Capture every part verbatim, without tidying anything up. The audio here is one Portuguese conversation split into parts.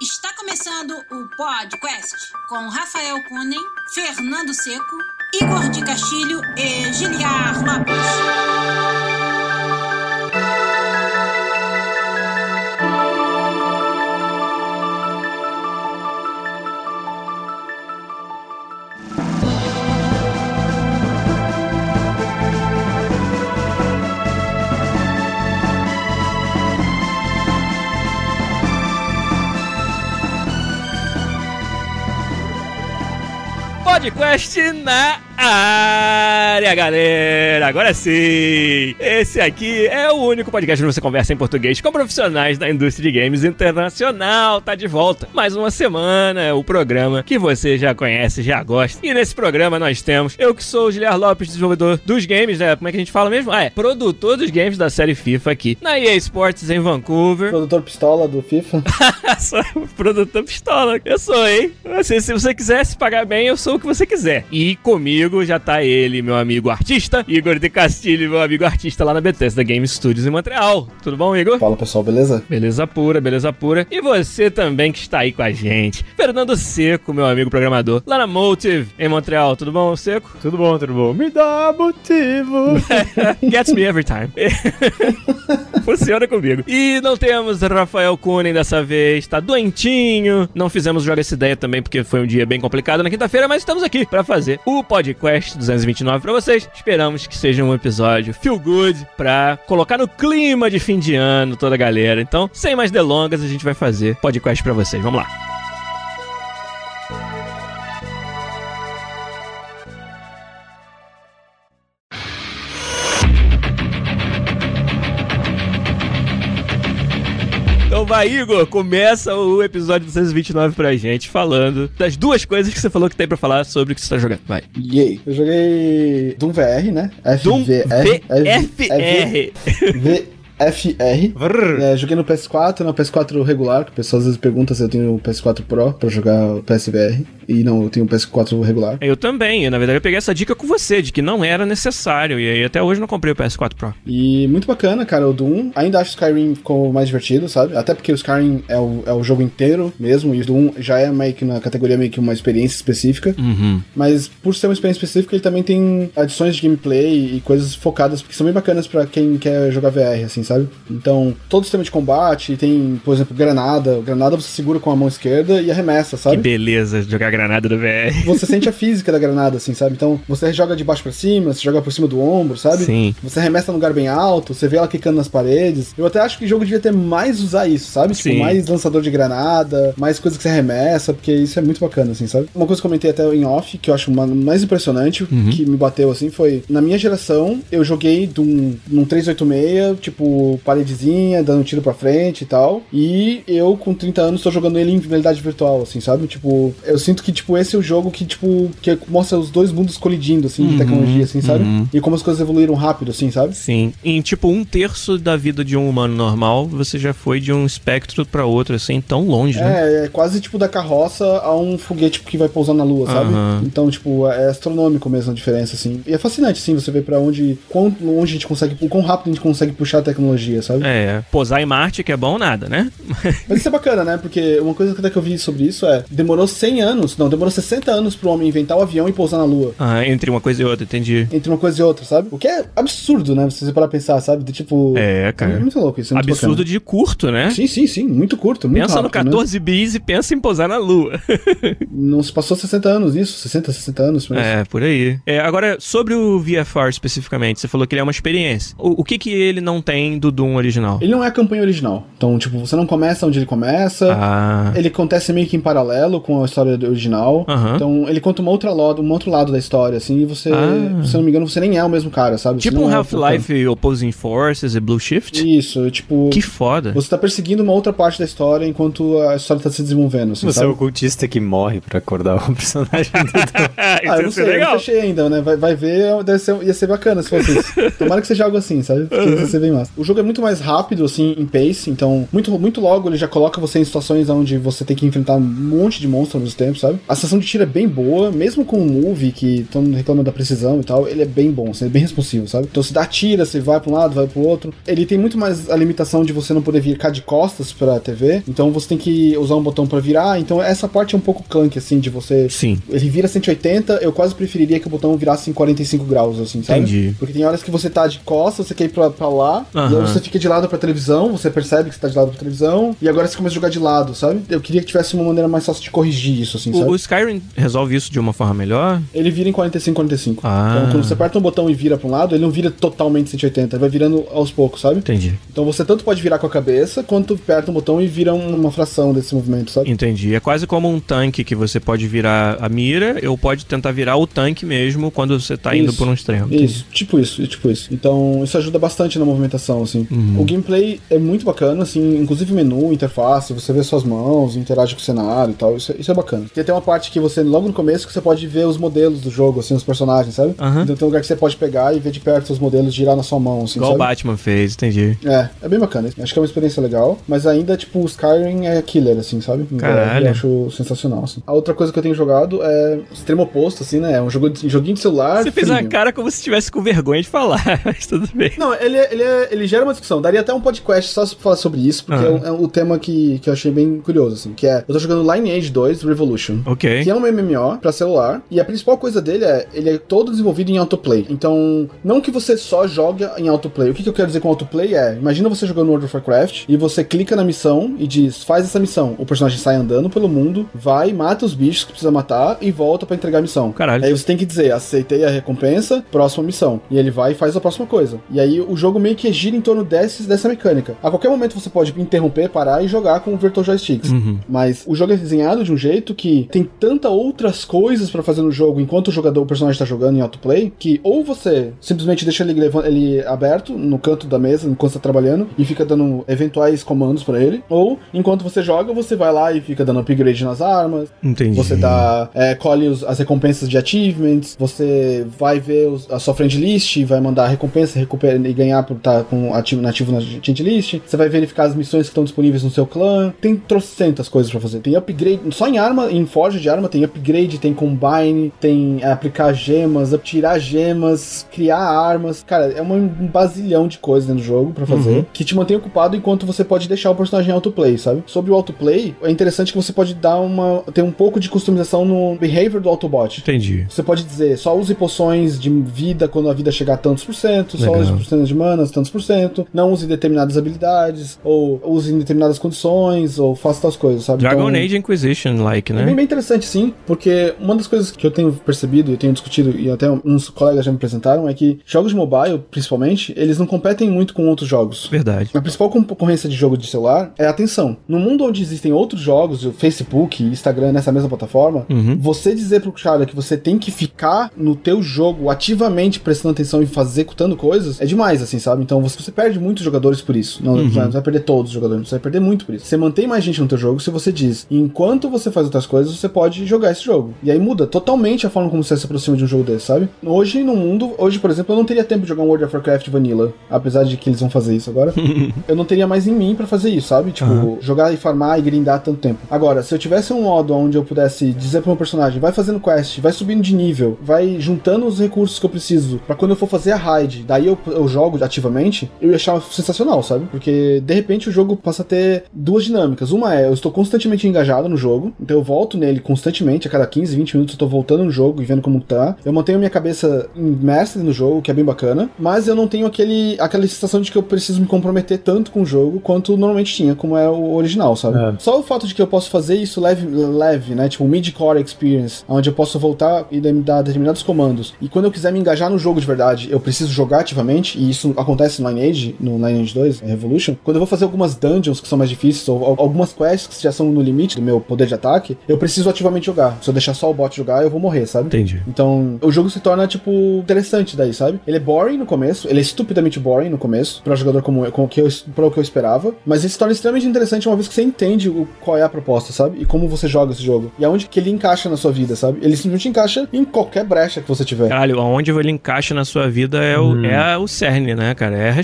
Está começando o PodQuest com Rafael Kunen, Fernando Seco, Igor de Castilho e Giliar Lopes. PodQuest na área, galera! Agora sim! Esse aqui é o único podcast onde você conversa em português com profissionais da indústria de games internacional. Tá de volta. Mais uma semana, é o programa que você já conhece, já gosta. E nesse programa nós temos eu que sou o Giliar Lopes, desenvolvedor dos games, né? Como é que a gente fala mesmo? Ah, é produtor dos games da série FIFA aqui na E A Sports em Vancouver. Produtor pistola do FIFA. Sou produtor pistola. Eu sou, hein? Se, se você quiser se pagar bem, eu sou o que você quiser. E comigo já tá ele, meu amigo artista, Igor de Castilho, meu amigo artista lá na Bethesda Game Studios em Montreal. Tudo bom, Igor? Fala, pessoal, beleza? Beleza pura, beleza pura. E você também que está aí com a gente, Fernando Seco, meu amigo programador, lá na Motive em Montreal. Tudo bom, Seco? Tudo bom, tudo bom. Me dá motivo. Gets me every time. Funciona comigo. E não temos Rafael Kunen dessa vez, tá doentinho. Não fizemos Joga Essa Ideia também, porque foi um dia bem complicado na quinta-feira, mas estamos aqui pra fazer o PodQuest duzentos e vinte e nove pra vocês. Esperamos que seja um episódio feel good pra colocar no clima de fim de ano toda a galera. Então, sem mais delongas, a gente vai fazer PodQuest pra vocês. Vamos lá. Então vai, Igor, começa o episódio duzentos e vinte e nove pra gente, falando das duas coisas que você falou que tem pra falar sobre o que você tá jogando. Vai. Yay. Eu joguei Doom V R, né? Doom V R. V F R. É, joguei no P S quatro, no P S quatro regular, que o pessoal às vezes pergunta se eu tenho o P S quatro Pro pra jogar o P S V R. E não, eu tenho o P S quatro regular. Eu também, na verdade eu peguei essa dica com você, de que não era necessário, e aí até hoje não comprei o P S quatro Pro. E muito bacana, cara, o Doom. Ainda acho que o Skyrim ficou mais divertido, sabe? Até porque o Skyrim é o, é o jogo inteiro mesmo, e o Doom já é meio que na categoria meio que uma experiência específica. Uhum. Mas por ser uma experiência específica, ele também tem adições de gameplay e coisas focadas, que são bem bacanas pra quem quer jogar V R, assim, sabe? Então, todo o sistema de combate tem, por exemplo, granada. Granada você segura com a mão esquerda e arremessa, sabe? Que beleza jogar granada do V R. Você sente a física da granada, assim, sabe? Então, você joga de baixo pra cima, você joga por cima do ombro, sabe? Sim. Você arremessa num lugar bem alto, você vê ela quicando nas paredes. Eu até acho que o jogo devia ter mais usar isso, sabe? Sim. Tipo, mais lançador de granada, mais coisas que você arremessa, porque isso é muito bacana, assim, sabe? Uma coisa que eu comentei até em off, que eu acho uma, mais impressionante, uhum. que me bateu, assim, foi... Na minha geração, eu joguei num, num trezentos e oitenta e seis, tipo, paredezinha, dando tiro pra frente e tal. E eu, com trinta anos, tô jogando ele em realidade virtual, assim, sabe? Tipo, eu sinto que, tipo, esse é o jogo que, tipo, que mostra os dois mundos colidindo, assim, uhum, de tecnologia, assim, sabe? Uhum. E como as coisas evoluíram rápido, assim, sabe? Sim. Em, tipo, um terço da vida de um humano normal, você já foi de um espectro pra outro, assim, tão longe, né? É, é quase, tipo, da carroça a um foguete que vai pousar na lua, sabe? Uhum. Então, tipo, é astronômico mesmo a diferença, assim. E é fascinante, assim, você ver pra onde, quão longe a gente consegue, o quão rápido a gente consegue puxar a tecnologia, sabe? É, posar em Marte, que é bom nada, né? Mas isso é bacana, né? Porque uma coisa que eu vi sobre isso é, demorou cem anos, não, demorou sessenta anos pro homem inventar o avião e pousar na lua. Ah, entre uma coisa e outra, entendi. Entre uma coisa e outra, sabe? O que é absurdo, né? Se você parar pra pensar, sabe? De tipo... É, cara. É muito louco isso, é muito absurdo bacana. De curto, né? Sim, sim, sim. Muito curto, muito pensa rápido, no catorze né? bis e pensa em pousar na lua. Não se passou sessenta anos nisso? sessenta, sessenta anos? Mas... É, por aí. É, agora, sobre o V F R especificamente, você falou que ele é uma experiência. O, o que que ele não tem do Doom original? Ele não é a campanha original. Então, tipo, você não começa onde ele começa. Ah. Ele acontece meio que em paralelo com a história original. Uhum. Então, ele conta uma outra lado, um outro lado da história, assim, e você, ah. se eu não me engano, você nem é o mesmo cara, sabe? Tipo um Half-Life Opposing Forces e Blue Shift? Isso, tipo... Que foda. Você tá perseguindo uma outra parte da história enquanto a história tá se desenvolvendo, assim, você sabe? é o cultista que morre pra acordar o personagem do Doom. Ah, eu não sei, legal. Eu não fechei ainda, né? Vai, vai ver, deve ser, ia ser bacana se fosse isso. Tomara que seja algo assim, sabe? Porque uhum. ia ser bem massa. O, O jogo é muito mais rápido, assim, em pace, então muito, muito logo ele já coloca você em situações onde você tem que enfrentar um monte de monstros ao mesmo tempo, sabe? A sensação de tiro é bem boa, mesmo com o move, que todo mundo reclama da precisão e tal, ele é bem bom, assim, é bem responsivo, sabe? Então você dá tira, você vai pra um lado, vai pro outro. Ele tem muito mais a limitação de você não poder vir cá de costas pra T V, então você tem que usar um botão pra virar, então essa parte é um pouco clunky, assim, de você... Sim. Ele vira cento e oitenta, eu quase preferiria que o botão virasse em quarenta e cinco graus, assim, sabe? Entendi. Porque tem horas que você tá de costas, você quer ir pra, pra lá, Uhum. e aí você fica de lado pra televisão, você percebe que você tá de lado pra televisão, e agora você começa a jogar de lado, sabe? Eu queria que tivesse uma maneira mais fácil de corrigir isso, assim, sabe? O, o Skyrim resolve isso de uma forma melhor? Ele vira em quarenta e cinco, quarenta e cinco. Ah. Então, quando você aperta um botão e vira pra um lado, ele não vira totalmente cento e oitenta, ele vai virando aos poucos, sabe? Entendi. Então você tanto pode virar com a cabeça, quanto aperta um botão e vira uma fração desse movimento, sabe? Entendi. É quase como um tanque que você pode virar a mira, ou pode tentar virar o tanque mesmo quando você tá indo Isso. por um extremo. Isso, tipo isso, tipo isso. Então, isso ajuda bastante na movimentação, assim. Uhum. O gameplay é muito bacana, assim, inclusive menu, interface, você vê suas mãos, interage com o cenário e tal, isso, é- isso é bacana. Tem até uma parte que você, logo no começo, que você pode ver os modelos do jogo, assim, os personagens, sabe? Aham. Então tem um lugar que você pode pegar e ver de perto os modelos, girar na sua mão, assim, Igual o sabe? Batman fez, entendi. É, é bem bacana. Acho que é uma experiência legal, mas ainda, tipo, o Skyrim é killer, assim, sabe? Em Caralho. Eu acho sensacional, assim. A outra coisa que eu tenho jogado é extremo oposto, assim, né? É um jogo de, joguinho de celular. Você fez frio. uma cara como se estivesse com vergonha de falar, mas tudo bem. Não, ele, é- ele, é- ele gera uma discussão. Daria até um podcast só pra falar sobre isso, porque Ah. é, um, é um tema que, que eu achei bem curioso, assim. Que é, eu tô jogando Lineage dois Revolution. Ok. Que é um M M O pra celular, e a principal coisa dele é, ele é todo desenvolvido em autoplay. Então, não que você só joga em autoplay. O que, que eu quero dizer com autoplay é, imagina você jogando World of Warcraft, e você clica na missão e diz, faz essa missão. O personagem sai andando pelo mundo, vai, mata os bichos que precisa matar, e volta pra entregar a missão. Caralho. Aí você tem que dizer, aceitei a recompensa, próxima missão. E ele vai e faz a próxima coisa. E aí o jogo meio que gira em torno desses, dessa mecânica. A qualquer momento você pode interromper, parar e jogar com o Virtual Joysticks. Uhum. Mas o jogo é desenhado de um jeito que tem tanta outras coisas pra fazer no jogo enquanto o jogador, o personagem tá jogando em autoplay, que ou você simplesmente deixa ele, levan- ele aberto no canto da mesa enquanto você tá trabalhando e fica dando eventuais comandos pra ele, ou enquanto você joga, você vai lá e fica dando upgrade nas armas, Entendi. você dá, é, colhe os- as recompensas de achievements, você vai ver os- a sua friend list, vai mandar a recompensa recupera, e ganhar por estar com ativo, nativo na friend list, você vai verificar as missões que estão disponíveis no seu clã, tem trocentas coisas pra fazer, tem upgrade, só em arma, em forja de arma tem upgrade, tem combine, tem é, aplicar gemas, tirar gemas, criar armas, cara, é uma- um bazilhão de coisas dentro do jogo pra fazer, Uhum. que te mantém ocupado enquanto você pode deixar o personagem em autoplay, sabe? Sobre o autoplay, é interessante que você pode dar uma, ter um pouco de customização no behavior do Autobot. Entendi. Você pode dizer, só use poções de vida quando a vida chegar a tantos por cento, só Legal. use poções de manas, tantos por cento, não use determinadas habilidades, ou use em determinadas condições, ou faça tais coisas, sabe? Dragon Então, Age Inquisition, like, é né? bem, bem interessante, sim, porque uma das coisas que eu tenho percebido e tenho discutido, e até uns colegas já me apresentaram, é que jogos de mobile, principalmente, eles não competem muito com outros jogos. Verdade. A principal concorrência de jogo de celular é a atenção. No mundo onde existem outros jogos, o Facebook, Instagram, nessa mesma plataforma, Uhum. você dizer pro cara que você tem que ficar no teu jogo ativamente prestando atenção e faz- executando coisas, é demais, assim, sabe? Então você, você perde muitos jogadores por isso. Não, Uhum. não vai perder todos os jogadores, você vai perder muito por isso. Você mantém mais gente no teu jogo se você diz, enquanto você faz outras coisas, você pode jogar esse jogo. E aí muda totalmente a forma como você se aproxima de um jogo desse, sabe? Hoje, no mundo, hoje, por exemplo, eu não teria tempo de jogar um World of Warcraft Vanilla, apesar de que eles vão fazer isso agora. Eu não teria mais em mim pra fazer isso, sabe? Tipo, Uhum. jogar e farmar e grindar tanto tempo. Agora, se eu tivesse um modo onde eu pudesse dizer pro meu personagem, vai fazendo quest, vai subindo de nível, vai juntando os recursos que eu preciso, pra quando eu for fazer a raid, daí eu, eu jogo ativamente, eu ia achar sensacional, sabe? Porque, de repente, o jogo passa a ter duas dinâmicas. Uma é, eu estou constantemente engajado no jogo, então eu volto nele constantemente, a cada quinze, vinte minutos eu tô voltando no jogo e vendo como tá. Eu mantenho minha cabeça imersa no jogo, que é bem bacana, mas eu não tenho aquele, aquela sensação de que eu preciso me comprometer tanto com o jogo quanto normalmente tinha, como é o original, sabe? É. Só o fato de que eu posso fazer isso leve, leve, né? Tipo, um mid-core experience, onde eu posso voltar e me dar determinados comandos. E quando eu quiser me engajar no jogo de verdade, eu preciso jogar ativamente, e isso acontece no Lineage, no Lineage dois, Revolution. Quando eu vou fazer algumas dungeons que são mais difíceis, ou al- algumas quests que já são no limite do meu poder de ataque, eu preciso ativamente jogar. Se eu deixar só o bot jogar, eu vou morrer, sabe? Entendi. Então, o jogo se torna, tipo, interessante daí, sabe? Ele é boring no começo, ele é estupidamente boring no começo, pra um jogador como eu, com que eu, para o que eu esperava, mas ele se torna extremamente interessante uma vez que você entende o, qual é a proposta, sabe? E como você joga esse jogo. E aonde que ele encaixa na sua vida, sabe? Ele simplesmente encaixa em qualquer brecha que você tiver. Caralho, aonde ele encaixa na sua vida é o, é o cerne, né, cara? É a resposta.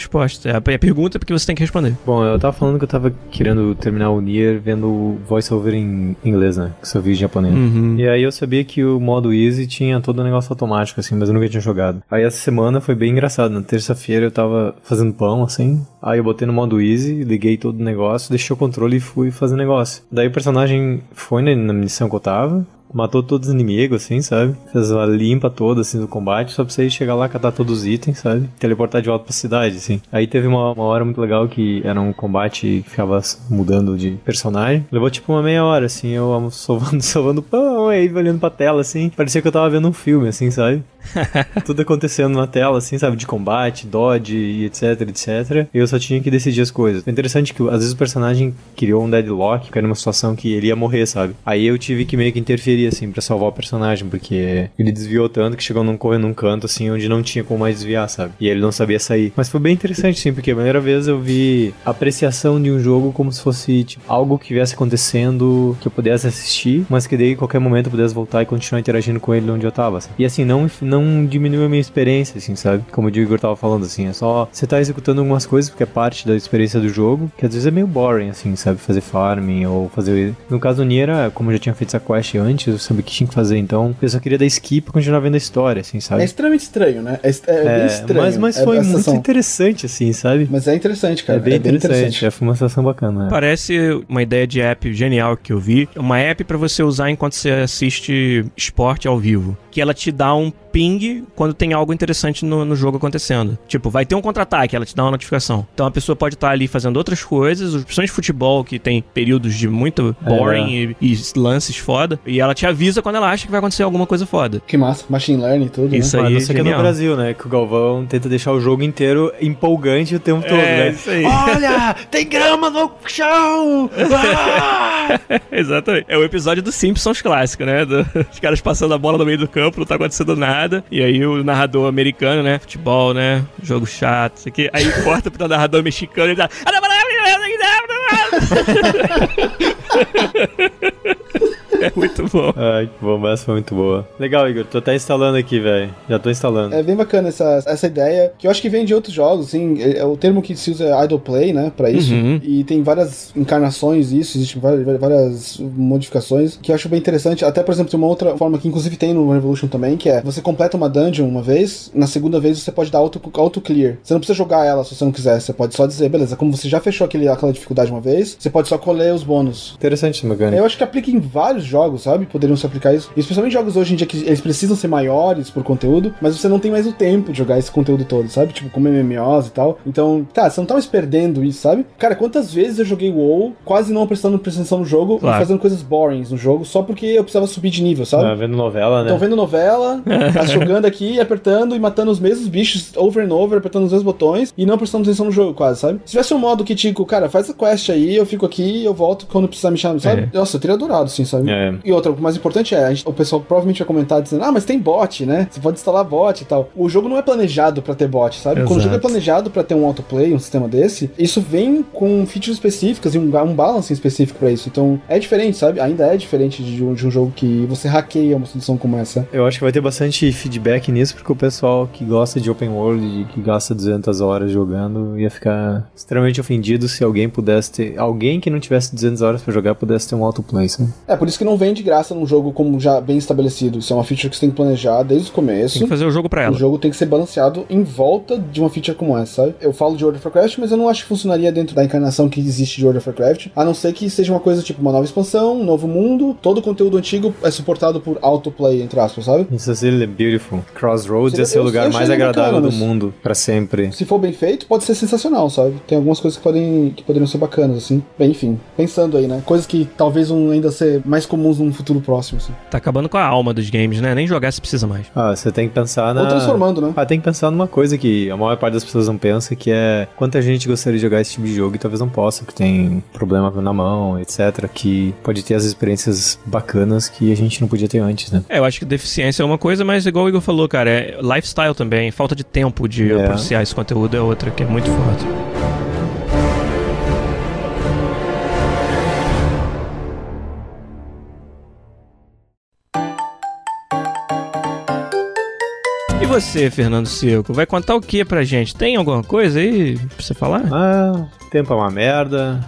resposta. É a pergunta porque você tem que responder. Bom, eu tava falando que eu tava querendo terminar o Nier vendo voice-over em inglês, né? Que só vi em japonês. Uhum. E aí eu sabia que o modo Easy tinha todo o negócio automático, assim, mas eu nunca tinha jogado. Aí essa semana foi bem engraçado. Na terça-feira eu tava fazendo pão, assim. Aí eu botei no modo Easy, liguei todo o negócio, deixei o controle e fui fazer negócio. Daí o personagem foi na missão que eu tava, matou todos os inimigos, assim, sabe? Fez uma limpa toda, assim, do combate, só pra você chegar lá, catar todos os itens, sabe? Teleportar de volta pra cidade, assim. Aí teve uma, uma hora muito legal que era um combate que ficava mudando de personagem. Levou, tipo, uma meia hora, assim, eu sovando, sovando pão, aí olhando pra tela, assim. Parecia que eu tava vendo um filme, assim, sabe? Tudo acontecendo na tela, assim, sabe? De combate, dodge, e etc, etcétera. E eu só tinha que decidir as coisas. É interessante que, às vezes, o personagem criou um deadlock, que era uma situação que ele ia morrer, sabe? Aí eu tive que meio que interferir, assim, pra salvar o personagem, porque ele desviou tanto que chegou num correr num canto, assim, onde não tinha como mais desviar, sabe? E ele não sabia sair. Mas foi bem interessante, sim, porque a primeira vez eu vi a apreciação de um jogo como se fosse, tipo, algo que viesse acontecendo, que eu pudesse assistir, mas que daí, em qualquer momento, eu pudesse voltar e continuar interagindo com ele onde eu tava, sabe? E assim, não, não diminuiu a minha experiência, assim, sabe? Como o Igor tava falando, assim, é só você tá executando algumas coisas, porque é parte da experiência do jogo, que às vezes é meio boring, assim, sabe? Fazer farming ou fazer... No caso do Nier, como eu já tinha feito essa quest antes, eu sabia o que tinha que fazer, então eu só queria dar skip pra continuar vendo a história, assim, sabe? É extremamente estranho, né? É, é, é bem estranho. Mas, mas foi é, muito sensação. interessante, assim, sabe? Mas é interessante, cara. É bem, é bem interessante. interessante. É, foi uma sensação bacana. É. Parece uma ideia de app genial que eu vi. Uma app pra você usar enquanto você assiste esporte ao vivo. Que ela te dá um ping quando tem algo interessante no, no jogo acontecendo. Tipo, vai ter um contra-ataque, ela te dá uma notificação. Então a pessoa pode estar ali fazendo outras coisas, os opções de futebol que tem períodos de muito boring é. e, e lances foda, e ela te avisa quando ela acha que vai acontecer alguma coisa foda. Que massa, machine learning e tudo, isso né? aí, mas isso aqui é no Brasil, né? Que o Galvão tenta deixar o jogo inteiro empolgante o tempo todo, é, né? Isso aí. Olha, tem grama no chão! Ah! Exatamente. É o episódio do Simpsons clássico, né? Do, os caras passando a bola no meio do campo, não tá acontecendo nada, e aí o narrador americano, né? Futebol, né? Jogo chato, isso aqui. Aí corta pro narrador mexicano e ele dá... É muito bom. Ai, que bom, essa foi muito boa. Legal, Igor, tô até instalando aqui, velho. Já tô instalando. É bem bacana essa, essa ideia, que eu acho que vem de outros jogos, assim, é, é o termo que se usa é idle play, né, pra isso, uhum. E tem várias encarnações disso, existem várias, várias modificações, que eu acho bem interessante, até, por exemplo, tem uma outra forma que inclusive tem no Revolution também, que é, você completa uma dungeon uma vez, na segunda vez você pode dar auto, auto clear, você não precisa jogar ela se você não quiser, você pode só dizer, beleza, como você já fechou aquele, aquela dificuldade uma vez, você pode só colher os bônus. Interessante essa mecânica. Eu acho que aplica em vários jogos, sabe? Poderiam se aplicar isso. E especialmente jogos hoje em dia que eles precisam ser maiores por conteúdo, mas você não tem mais o tempo de jogar esse conteúdo todo, sabe? Tipo, como M M Os e tal. Então, tá, você não tá mais perdendo isso, sabe? Cara, quantas vezes eu joguei WoW quase não prestando atenção no jogo, claro. E fazendo coisas borings no jogo, só porque eu precisava subir de nível, sabe? Ah, vendo novela, né? Então, vendo novela, jogando aqui, apertando e matando os mesmos bichos over and over, apertando os mesmos botões e não prestando atenção no jogo, quase, sabe? Se tivesse um modo que, tipo, cara, faz a quest aí, eu fico aqui, eu volto quando precisar me chamar, sabe? É. Nossa, eu teria adorado, sim, sabe? É. E outra, o mais importante é, a gente, o pessoal provavelmente vai comentar dizendo, ah, mas tem bot, né? Você pode instalar bot e tal. O jogo não é planejado pra ter bot, sabe? Exato. Quando o jogo é planejado pra ter um autoplay, um sistema desse, isso vem com features específicas e um, um balancing específico pra isso. Então, é diferente, sabe? Ainda é diferente de um, de um jogo que você hackeia uma solução como essa. Eu acho que vai ter bastante feedback nisso, porque o pessoal que gosta de open world e que gasta duzentas horas jogando ia ficar extremamente ofendido se alguém pudesse ter... Alguém que não tivesse duzentas horas pra jogar pudesse ter um autoplay, sabe? É, por isso que não vem de graça num jogo como já bem estabelecido. Isso é uma feature que você tem que planejar desde o começo. Tem que fazer o jogo pra ela. O jogo tem que ser balanceado em volta de uma feature como essa, sabe? Eu falo de World of Warcraft, mas eu não acho que funcionaria dentro da encarnação que existe de World of Warcraft, a não ser que seja uma coisa tipo uma nova expansão, um novo mundo, todo o conteúdo antigo é suportado por autoplay, entre aspas, sabe? Isso seria beautiful. Crossroads Seria, ia ser o lugar mais agradável bacana, do mundo, pra sempre. Se for bem feito, pode ser sensacional, sabe? Tem algumas coisas que, podem, que poderiam ser bacanas, assim. Bem, enfim, pensando aí, né? Coisas que talvez vão ainda ser mais comuns num futuro próximo, assim. Tá acabando com a alma dos games, né? Nem jogar se precisa mais. Ah, você tem que pensar na... Ou transformando, né? Ah, tem que pensar numa coisa que a maior parte das pessoas não pensa, que é quanta gente gostaria de jogar esse tipo de jogo e talvez não possa, porque tem problema na mão, etcétera, que pode ter as experiências bacanas que a gente não podia ter antes, né? É, eu acho que deficiência é uma coisa, mas igual o Igor falou, cara, é lifestyle também, falta de tempo de É. apreciar esse conteúdo é outra que é muito forte. E você, Fernando Seco, vai contar o que pra gente? Tem alguma coisa aí pra você falar? Ah, tempo é uma merda.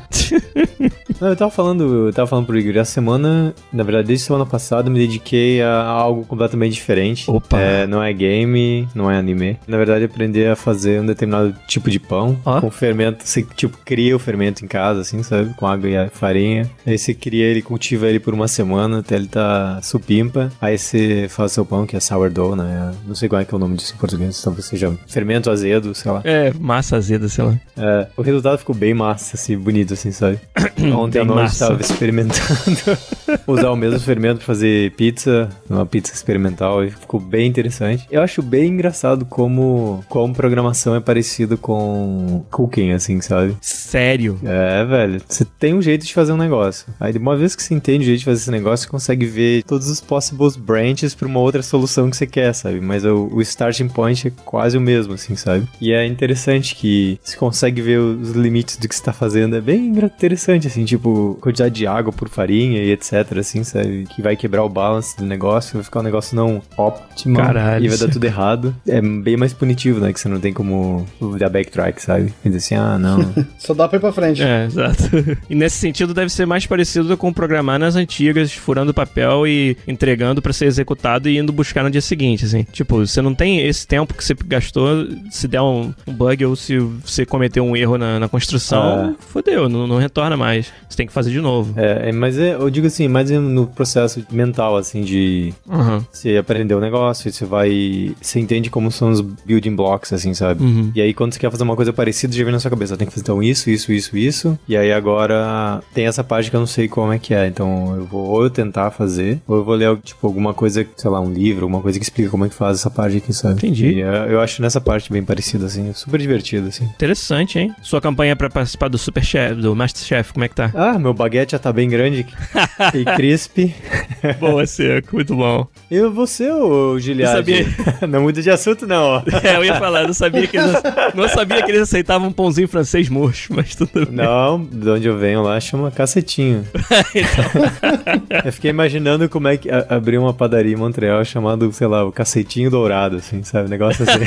Não, eu tava falando, eu tava falando pro Igor, essa semana, na verdade, desde semana passada, eu me dediquei a algo completamente diferente. Opa! É, não é game, não é anime. Na verdade, aprender a fazer um determinado tipo de pão, oh. com fermento. Você, tipo, cria o fermento em casa, assim, sabe? Com água e farinha. Aí você cria ele, cultiva ele por uma semana, até ele tá supimpa. Aí você faz seu pão, que é sourdough, né? Não sei qual é que é o nome disso em português, talvez seja fermento azedo, sei lá. É, massa azeda, sei lá. É, o resultado ficou bem massa, assim, bonito, assim, sabe? Ontem à noite massa. tava experimentando usar o mesmo fermento pra fazer pizza, uma pizza experimental, e ficou bem interessante. Eu acho bem engraçado como, como programação é parecido com cooking, assim, sabe? Sério? É, velho. Você tem um jeito de fazer um negócio. Aí, uma vez que você entende o jeito de fazer esse negócio, você consegue ver todos os possibles branches pra uma outra solução que você quer, sabe? Mas o, o starting point é quase o mesmo, assim, sabe? E é interessante que você consegue ver os limites do que você tá fazendo. É bem interessante, assim, tipo, quantidade de água por farinha e etc, assim, sabe? Que vai quebrar o balance do negócio, vai ficar um negócio não óptimo. Caralho. E vai dar tudo errado. É bem mais punitivo, né? Que você não tem como dar backtrack, sabe? E dizer assim, ah, não. Só dá pra ir pra frente. É, exato. E nesse sentido deve ser mais parecido com programar nas antigas, furando papel e entregando pra ser executado e indo buscar no dia seguinte, assim. Tipo, você não tem esse tempo que você gastou, se der um, um bug ou se você cometeu um erro na, na construção, ah. fodeu, não, não retorna mais. Você tem que fazer de novo. É, mas é, eu digo assim, mais no processo mental, assim, de uhum. você aprender o negócio, você vai... Você entende como são os building blocks, assim, sabe? Uhum. E aí, quando você quer fazer uma coisa parecida, já vem na sua cabeça. Tem que fazer, então, isso, isso, isso, isso. E aí, agora, tem essa parte que eu não sei como é que é. Então, eu vou ou eu tentar fazer, ou eu vou ler, tipo, alguma coisa, sei lá, um livro, alguma coisa que explica como é que faz essa parte aqui, sabe? Entendi. E eu, eu acho nessa parte bem parecida, assim, super divertido, assim. Interessante, hein? Sua campanha pra participar do Super Chef, do Masterchef, como é que tá? Ah, meu baguete já tá bem grande e crispy. Boa, Seco, muito bom. E você, ô Giliad? Sabia... Não muda de assunto, não, ó. É, eu ia falar, não sabia que eles, não sabia que eles aceitavam um pãozinho francês murcho, mas tudo bem. Não, de onde eu venho lá chama cacetinho. Então... Eu fiquei imaginando como é que a, abrir uma padaria em Montreal chamado, sei lá, o cacetinho dourado, assim, sabe? Negócio assim.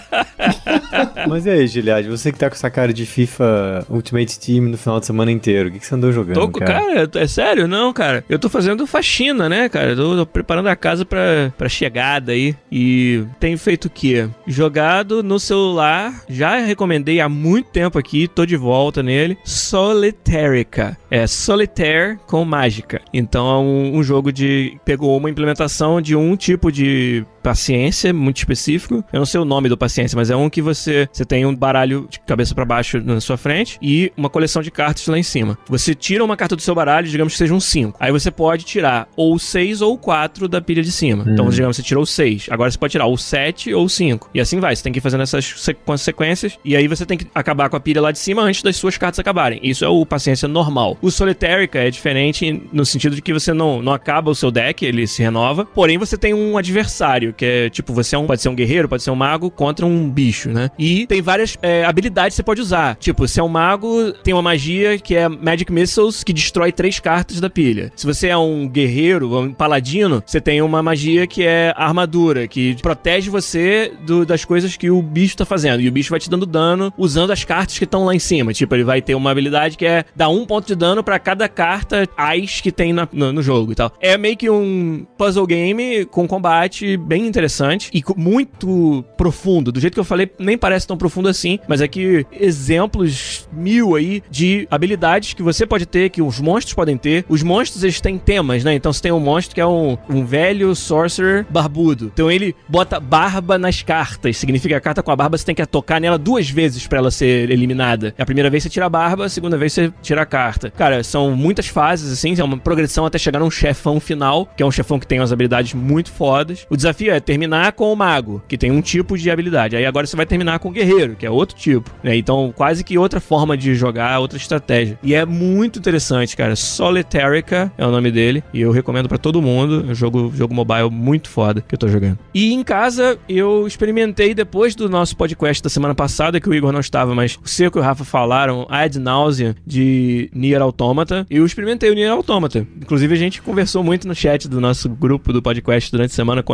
Mas e aí, Giliad, você que tá com essa cara de FIFA Ultimate Team no final de semana inteiro, o que, que você andou jogando, tô, cara? Cara, é sério? Não, cara. Eu tô fazendo faxina, né, cara? Tô, tô preparando a casa pra, pra chegada aí. E tenho feito o quê? Jogado no celular, já recomendei há muito tempo aqui, tô de volta nele, Solitarica. É Solitaire com mágica. Então é um, um jogo de... Pegou uma implementação de um tipo de paciência muito específico. Eu não sei o nome do paciência, mas é um que você, você tem um baralho de cabeça pra baixo na sua frente e uma coleção de cartas lá em cima. Você tira uma carta do seu baralho, digamos que seja um cinco. Aí você pode tirar ou seis ou quatro da pilha de cima. Hum. Então, digamos, você tirou seis. Agora você pode tirar ou sete ou cinco. E assim vai. Você tem que ir fazendo essas sequências. E aí você tem que acabar com a pilha lá de cima antes das suas cartas acabarem. Isso é o paciência normal. O Solitarica é diferente no sentido de que você não, não acaba o seu deck, ele se renova. Porém, você tem um adversário, que é tipo, você é um, pode ser um guerreiro, pode ser um mago contra um bicho, né? E tem várias é, habilidades que você pode usar. Tipo, se é um mago, tem uma magia que é Magic Missiles, que destrói três cartas da pilha. Se você é um guerreiro, um paladino, você tem uma magia que é armadura, que protege você do, das coisas que o bicho tá fazendo. E o bicho vai te dando dano usando as cartas que estão lá em cima. Tipo, ele vai ter uma habilidade que é dar um ponto de dano pra cada carta Ais que tem na, no, no jogo e tal. É meio que um puzzle game com combate bem interessante e muito profundo. Do jeito que eu falei, nem parece tão profundo assim, mas é que exemplos mil aí de habilidades que você pode ter, que os monstros podem ter. Os monstros, eles têm temas, né? Então você tem um monstro que é um, um velho sorcerer barbudo. Então ele bota barba nas cartas. Significa que a carta com a barba você tem que tocar nela duas vezes pra ela ser eliminada. A primeira vez você tira a barba, a segunda vez você tira a carta. Cara, são muitas fases, assim, é uma progressão até chegar num chefão final, que é um chefão que tem umas habilidades muito fodas. O desafio é terminar com o mago, que tem um tipo de habilidade. Aí agora você vai terminar com o guerreiro, que é outro tipo, né? Então, quase que outra forma de jogar, outra estratégia. E é muito interessante, cara. Solitarica é o nome dele, e eu recomendo pra todo mundo. É um jogo, jogo mobile muito foda que eu tô jogando. E em casa, eu experimentei depois do nosso podcast da semana passada, que o Igor não estava, mas o Seco e o Rafa falaram ad nauseam de Nier Automata. Eu experimentei o Nier Automata. Inclusive, a gente conversou muito no chat do nosso grupo do podcast durante a semana, enquanto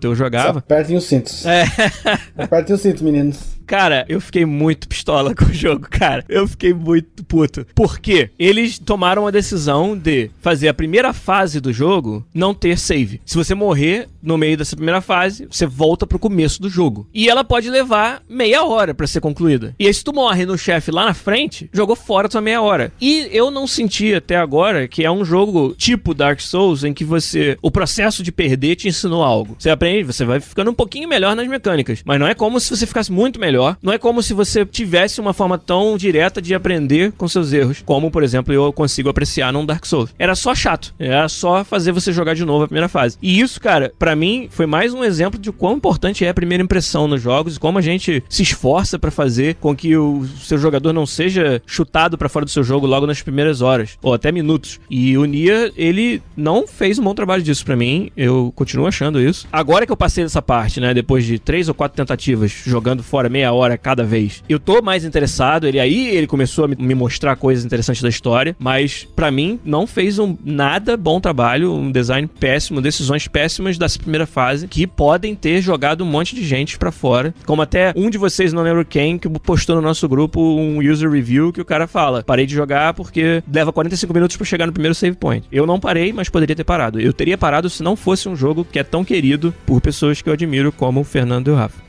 eu jogava. Apertem os cintos. É. Apertem os cintos, meninos. Cara, eu fiquei muito pistola com o jogo, cara. Eu fiquei muito puto. Por quê? Eles tomaram a decisão de fazer a primeira fase do jogo não ter save. Se você morrer no meio dessa primeira fase, você volta pro começo do jogo. E ela pode levar meia hora pra ser concluída. E aí, se tu morre no chefe lá na frente, jogou fora tua meia hora. E eu não senti até agora que é um jogo tipo Dark Souls, em que você... O processo de perder te ensinou algo. Você aprende, você vai ficando um pouquinho melhor nas mecânicas. Mas não é como se você ficasse muito melhor. Não é como se você tivesse uma forma tão direta de aprender com seus erros, como, por exemplo, eu consigo apreciar num Dark Souls. Era só chato. Era só fazer você jogar de novo a primeira fase. E isso, cara, pra mim, foi mais um exemplo de quão importante é a primeira impressão nos jogos e como a gente se esforça pra fazer com que o seu jogador não seja chutado pra fora do seu jogo logo nas primeiras horas, ou até minutos. E o Nier, ele não fez um bom trabalho disso pra mim. Eu continuo achando isso. Agora que eu passei dessa parte, né, depois de três ou quatro tentativas, jogando fora meia hora cada vez, eu tô mais interessado. Ele aí, ele começou a me mostrar coisas interessantes da história, mas pra mim não fez um nada bom trabalho, um design péssimo, decisões péssimas dessa primeira fase, que podem ter jogado um monte de gente pra fora, como até um de vocês, não lembro quem, que postou no nosso grupo um user review que o cara fala, parei de jogar porque leva quarenta e cinco minutos pra chegar no primeiro save point. Eu não parei, mas poderia ter parado. Eu teria parado se não fosse um jogo que é tão querido por pessoas que eu admiro, como o Fernando e o Rafa.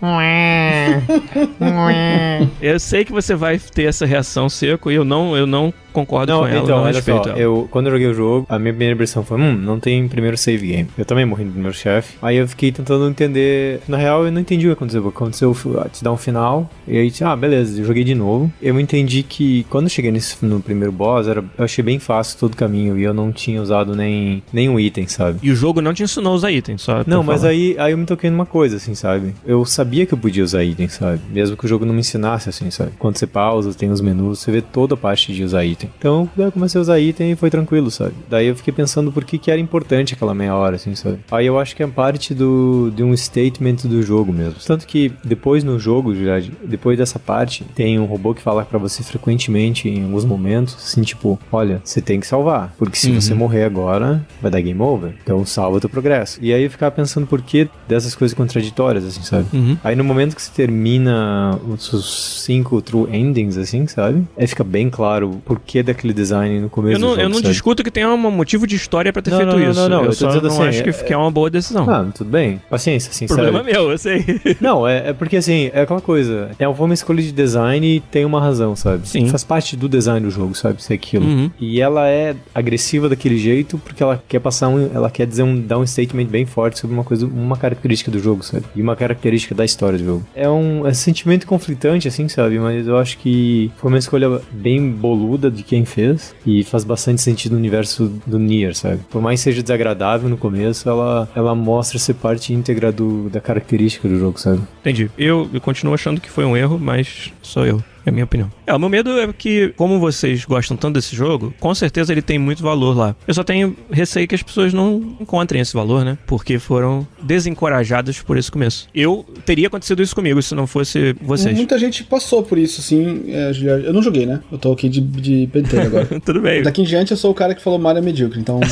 Eu sei que você vai ter essa reação, Seco, e eu não, eu não concordo não, com ela, então, não olha respeito só, ela. Eu, quando eu joguei o jogo, a minha primeira impressão foi, hum, não tem primeiro save game. Eu também morri no primeiro chefe. Aí eu fiquei tentando entender, na real eu não entendi o que aconteceu. Aconteceu te dar um final, e aí, ah, beleza, eu joguei de novo. Eu entendi que quando eu cheguei nesse, no primeiro boss, era, eu achei bem fácil todo o caminho, e eu não tinha usado nem nenhum item, sabe? E o jogo não te ensinou a usar itens, só Não, mas aí, aí eu me toquei numa coisa, assim, sabe? Eu sabia que eu podia usar itens, sabe? Mesmo que o jogo não me ensinasse, assim, sabe? Quando você pausa, tem os menus, você vê toda a parte de usar item. Então, eu comecei a usar item e foi tranquilo, sabe? Daí eu fiquei pensando por que que era importante aquela meia hora, assim, sabe? Aí eu acho que é parte do, de um statement do jogo mesmo. Tanto que depois no jogo, já, depois dessa parte, tem um robô que fala pra você frequentemente, em alguns momentos, assim, tipo, olha, você tem que salvar, porque se uhum. você morrer agora, vai dar game over. Então salva teu progresso. E aí eu ficava pensando por que dessas coisas contraditórias, assim, sabe? Uhum. Aí no momento que você termina os cinco true endings, assim, sabe? Aí fica bem claro o porquê daquele design no começo eu não, do jogo, eu não sabe? discuto que tenha um motivo de história pra ter não, feito não, isso. Não, não, não. Eu, eu só não assim, acho que, é, que é uma boa decisão. Ah, tudo bem. Paciência, assim, O problema sabe? é meu, eu sei. Não, é, é porque assim, é aquela coisa. É uma escolha de design e tem uma razão, sabe? Sim. Faz parte do design do jogo, sabe? Ser aquilo. Uhum. E ela é agressiva daquele jeito porque ela quer passar um... Ela quer dizer um... dar um statement bem forte sobre uma coisa... Uma característica do jogo, sabe? E uma característica da história do jogo. É um, é um sentimento conflitante, assim, sabe? Mas eu acho que foi uma escolha bem boluda de quem fez e faz bastante sentido no universo do Nier, sabe? Por mais que seja desagradável no começo, ela, ela mostra ser parte íntegra do, da característica do jogo, sabe? Entendi. Eu, eu continuo achando que foi um erro, mas sou eu. É a minha opinião. É, o meu medo é que, como vocês gostam tanto desse jogo, com certeza ele tem muito valor lá. Eu só tenho receio que as pessoas não encontrem esse valor, né? Porque foram desencorajadas por esse começo. Eu teria acontecido isso comigo se não fosse vocês. Muita gente passou por isso, assim. É, eu não joguei, né? Eu tô aqui de, de penteiro agora. Tudo bem. Daqui em diante eu sou o cara que falou Mario é medíocre, então...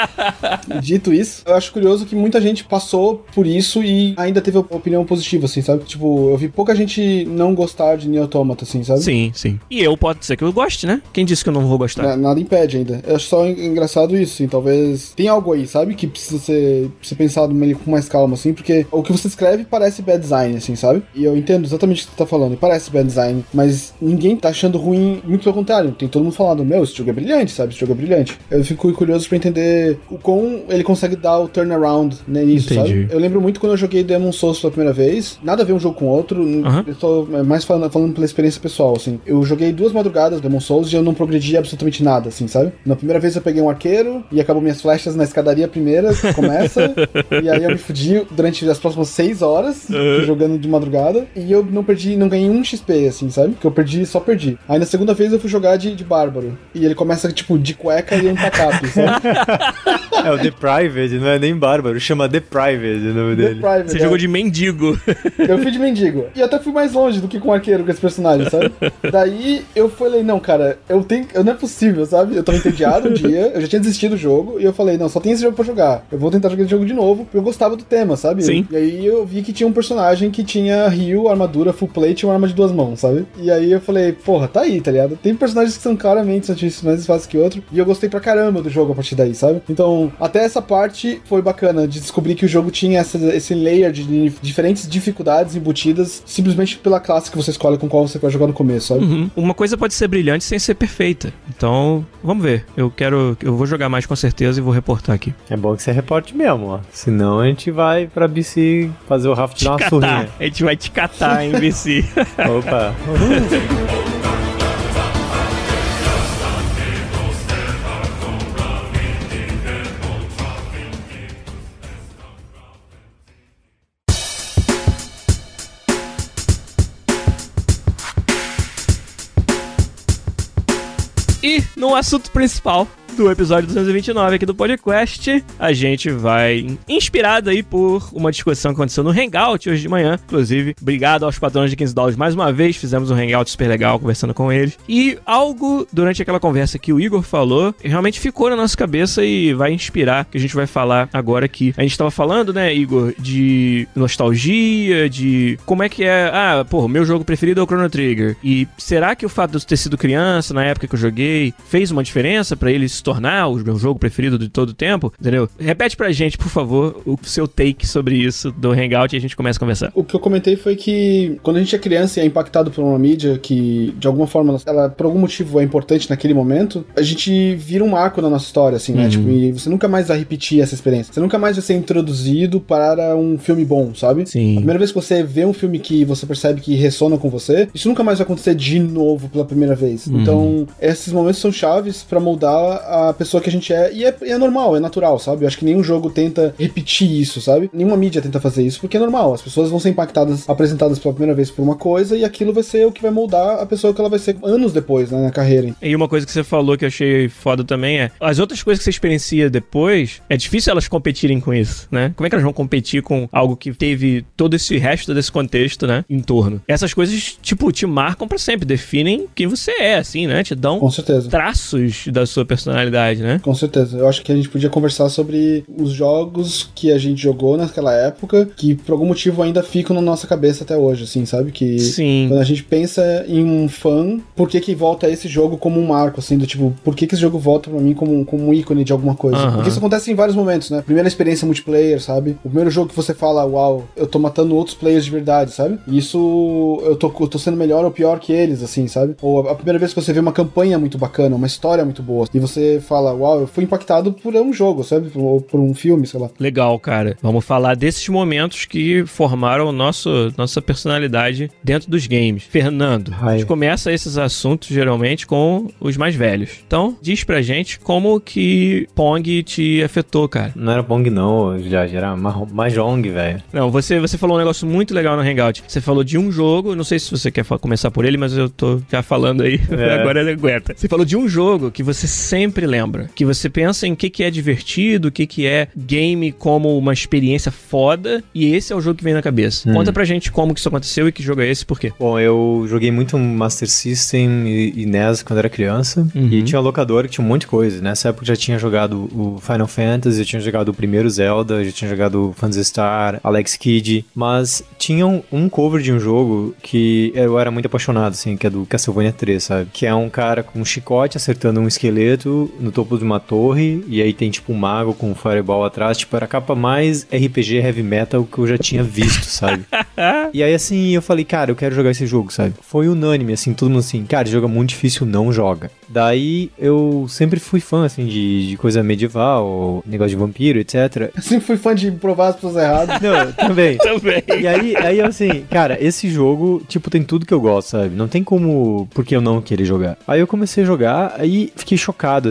Dito isso, eu acho curioso que muita gente passou por isso e ainda teve opinião positiva, assim, sabe? Tipo, eu vi pouca gente não gostar de Nier Automata, assim, sabe? Sim, sim. E eu pode ser que eu goste, né? Quem disse que eu não vou gostar? Na, nada impede ainda. Eu acho só engraçado isso, assim, talvez... Tem algo aí, sabe? Que precisa ser, ser pensado meio com mais calma, assim, porque o que você escreve parece bad design, assim, sabe? E eu entendo exatamente o que você tá falando, parece bad design, mas ninguém tá achando ruim, muito pelo contrário. Tem todo mundo falando, meu, esse jogo é brilhante, sabe? Esse jogo é brilhante. Eu fico curioso pra entender o quão ele consegue dar o turnaround, né, nisso, Entendi. sabe? Eu lembro muito quando eu joguei Demon's Souls pela primeira vez, nada a ver um jogo com o outro, uhum. Eu tô mais falando, falando pela experiência pessoal, assim. Eu joguei duas madrugadas Demon's Souls e eu não progredi absolutamente nada, assim, sabe? Na primeira vez eu peguei um arqueiro e acabou minhas flechas na escadaria primeira, que começa, e aí eu me fudi durante as próximas seis horas, uhum. jogando de madrugada, e eu não perdi, não ganhei um X P, assim, sabe? Porque eu perdi, só perdi. Aí na segunda vez eu fui jogar de, de bárbaro, e ele começa, tipo, de cueca e um tacape, sabe? É o The Private, não é nem Bárbaro, chama The Private o nome dele. Private, Você é. jogou de mendigo. Eu fui de mendigo. E até fui mais longe do que com o arqueiro, com esse personagem, sabe? Daí eu falei, não, cara, eu tenho. Eu não é possível, sabe? Eu tava entediado um dia, eu já tinha desistido do jogo, e eu falei, não, só tem esse jogo pra jogar. Eu vou tentar jogar esse jogo de novo, porque eu gostava do tema, sabe? Sim. E aí eu vi que tinha um personagem que tinha rio, armadura, full plate e uma arma de duas mãos, sabe? E aí eu falei, porra, tá aí, tá ligado? Tem personagens que são claramente mais fáceis que outro, e eu gostei pra caramba do jogo a partir daí, sabe? Então, até essa parte foi bacana, de descobrir que o jogo tinha essa, esse layer de diferentes dificuldades embutidas, simplesmente pela classe que você escolhe com qual você vai jogar no começo, sabe? Uhum. Uma coisa pode ser brilhante sem ser perfeita. Então, vamos ver. Eu quero... Eu vou jogar mais com certeza e vou reportar aqui. É bom que você reporte mesmo, ó. Senão a gente vai pra B C fazer o Rafa te dar uma surrinha. A gente vai te catar em B C. Opa. E no assunto principal do episódio duzentos e vinte e nove aqui do podcast, a gente vai, inspirado aí por uma discussão que aconteceu no Hangout hoje de manhã. Inclusive, obrigado aos patrões de quinze dólares mais uma vez, fizemos um Hangout super legal conversando com eles. E algo durante aquela conversa que o Igor falou, realmente ficou na nossa cabeça e vai inspirar, que a gente vai falar agora aqui. A gente tava falando, né, Igor, de nostalgia, de como é que é, ah, pô, meu jogo preferido é o Chrono Trigger. E será que o fato de eu ter sido criança na época que eu joguei fez uma diferença pra ele se tornar o meu jogo preferido de todo o tempo? Entendeu? Repete pra gente, por favor, o seu take sobre isso do Hangout e a gente começa a conversar. O que eu comentei foi que quando a gente é criança e é impactado por uma mídia que, de alguma forma, ela por algum motivo é importante naquele momento, a gente vira um marco na nossa história, assim, né? Uhum. Tipo, e você nunca mais vai repetir essa experiência. Você nunca mais vai ser introduzido para um filme bom, sabe? Sim. A primeira vez que você vê um filme que você percebe que ressona com você, isso nunca mais vai acontecer de novo pela primeira vez. Uhum. Então, esses momentos são chaves pra moldar a pessoa que a gente é, e é, é normal, é natural, sabe? Eu acho que nenhum jogo tenta repetir isso, sabe? Nenhuma mídia tenta fazer isso, porque é normal, as pessoas vão ser impactadas, apresentadas pela primeira vez por uma coisa, e aquilo vai ser o que vai moldar a pessoa que ela vai ser anos depois, né, na carreira. E uma coisa que você falou que eu achei foda também é, as outras coisas que você experiencia depois, é difícil elas competirem com isso, né? Como é que elas vão competir com algo que teve todo esse resto desse contexto, né, em torno? Essas coisas, tipo, te marcam pra sempre, definem quem você é, assim, né? Te dão com certeza traços da sua personalidade, né? Com certeza. Eu acho que a gente podia conversar sobre os jogos que a gente jogou naquela época, que por algum motivo ainda ficam na nossa cabeça até hoje, assim, sabe? Que Sim. Quando a gente pensa em um fã, por que que volta esse jogo como um marco, assim, do tipo, por que que esse jogo volta pra mim como, como um ícone de alguma coisa? Uhum. Porque isso acontece em vários momentos, né? Primeira experiência multiplayer, sabe? O primeiro jogo que você fala, uau, eu tô matando outros players de verdade, sabe? E isso, eu tô, eu tô sendo melhor ou pior que eles, assim, sabe? Ou a primeira vez que você vê uma campanha muito bacana, uma história muito boa, e você fala, uau, eu fui impactado por um jogo, sabe? Ou por um filme, sei lá. Legal, cara. Vamos falar desses momentos que formaram o nosso, nossa personalidade dentro dos games. Fernando, Ai. a gente começa esses assuntos geralmente com os mais velhos. Então, diz pra gente como que Pong te afetou, cara. Não era Pong não, já, já era Mahjong, velho. Não, você, você falou um negócio muito legal no Hangout. Você falou de um jogo, não sei se você quer começar por ele, mas eu tô já falando aí, é. Agora ele aguenta. Você falou de um jogo que você sempre lembra, que você pensa em o que, que é divertido, o que, que é game como uma experiência foda, e esse é o jogo que vem na cabeça. Hum. Conta pra gente como que isso aconteceu e que jogo é esse e por quê. Bom, eu joguei muito Master System e, e N E S quando era criança, uhum. E tinha uma locadora que tinha um monte de coisa. Nessa época eu já tinha jogado o Final Fantasy, eu tinha jogado o primeiro Zelda, eu já tinha jogado o Phantasy Star, Alex Kidd, mas tinha um, um cover de um jogo que eu era muito apaixonado, assim, que é do Castlevania três, sabe? Que é um cara com um chicote acertando um esqueleto no topo de uma torre, e aí tem tipo um mago com um fireball atrás, tipo, era a capa mais R P G heavy metal que eu já tinha visto, sabe? E aí assim, eu falei, cara, eu quero jogar esse jogo, sabe? Foi unânime, assim, todo mundo assim, cara, esse jogo é muito difícil, não joga. Daí eu sempre fui fã, assim, de, de coisa medieval, negócio de vampiro, etcétera. Eu sempre fui fã de provar as pessoas erradas. Não, também. Também. E aí, aí, assim, cara, esse jogo, tipo, tem tudo que eu gosto, sabe? Não tem como, porque eu não querer jogar. Aí eu comecei a jogar, aí fiquei chocado, assim,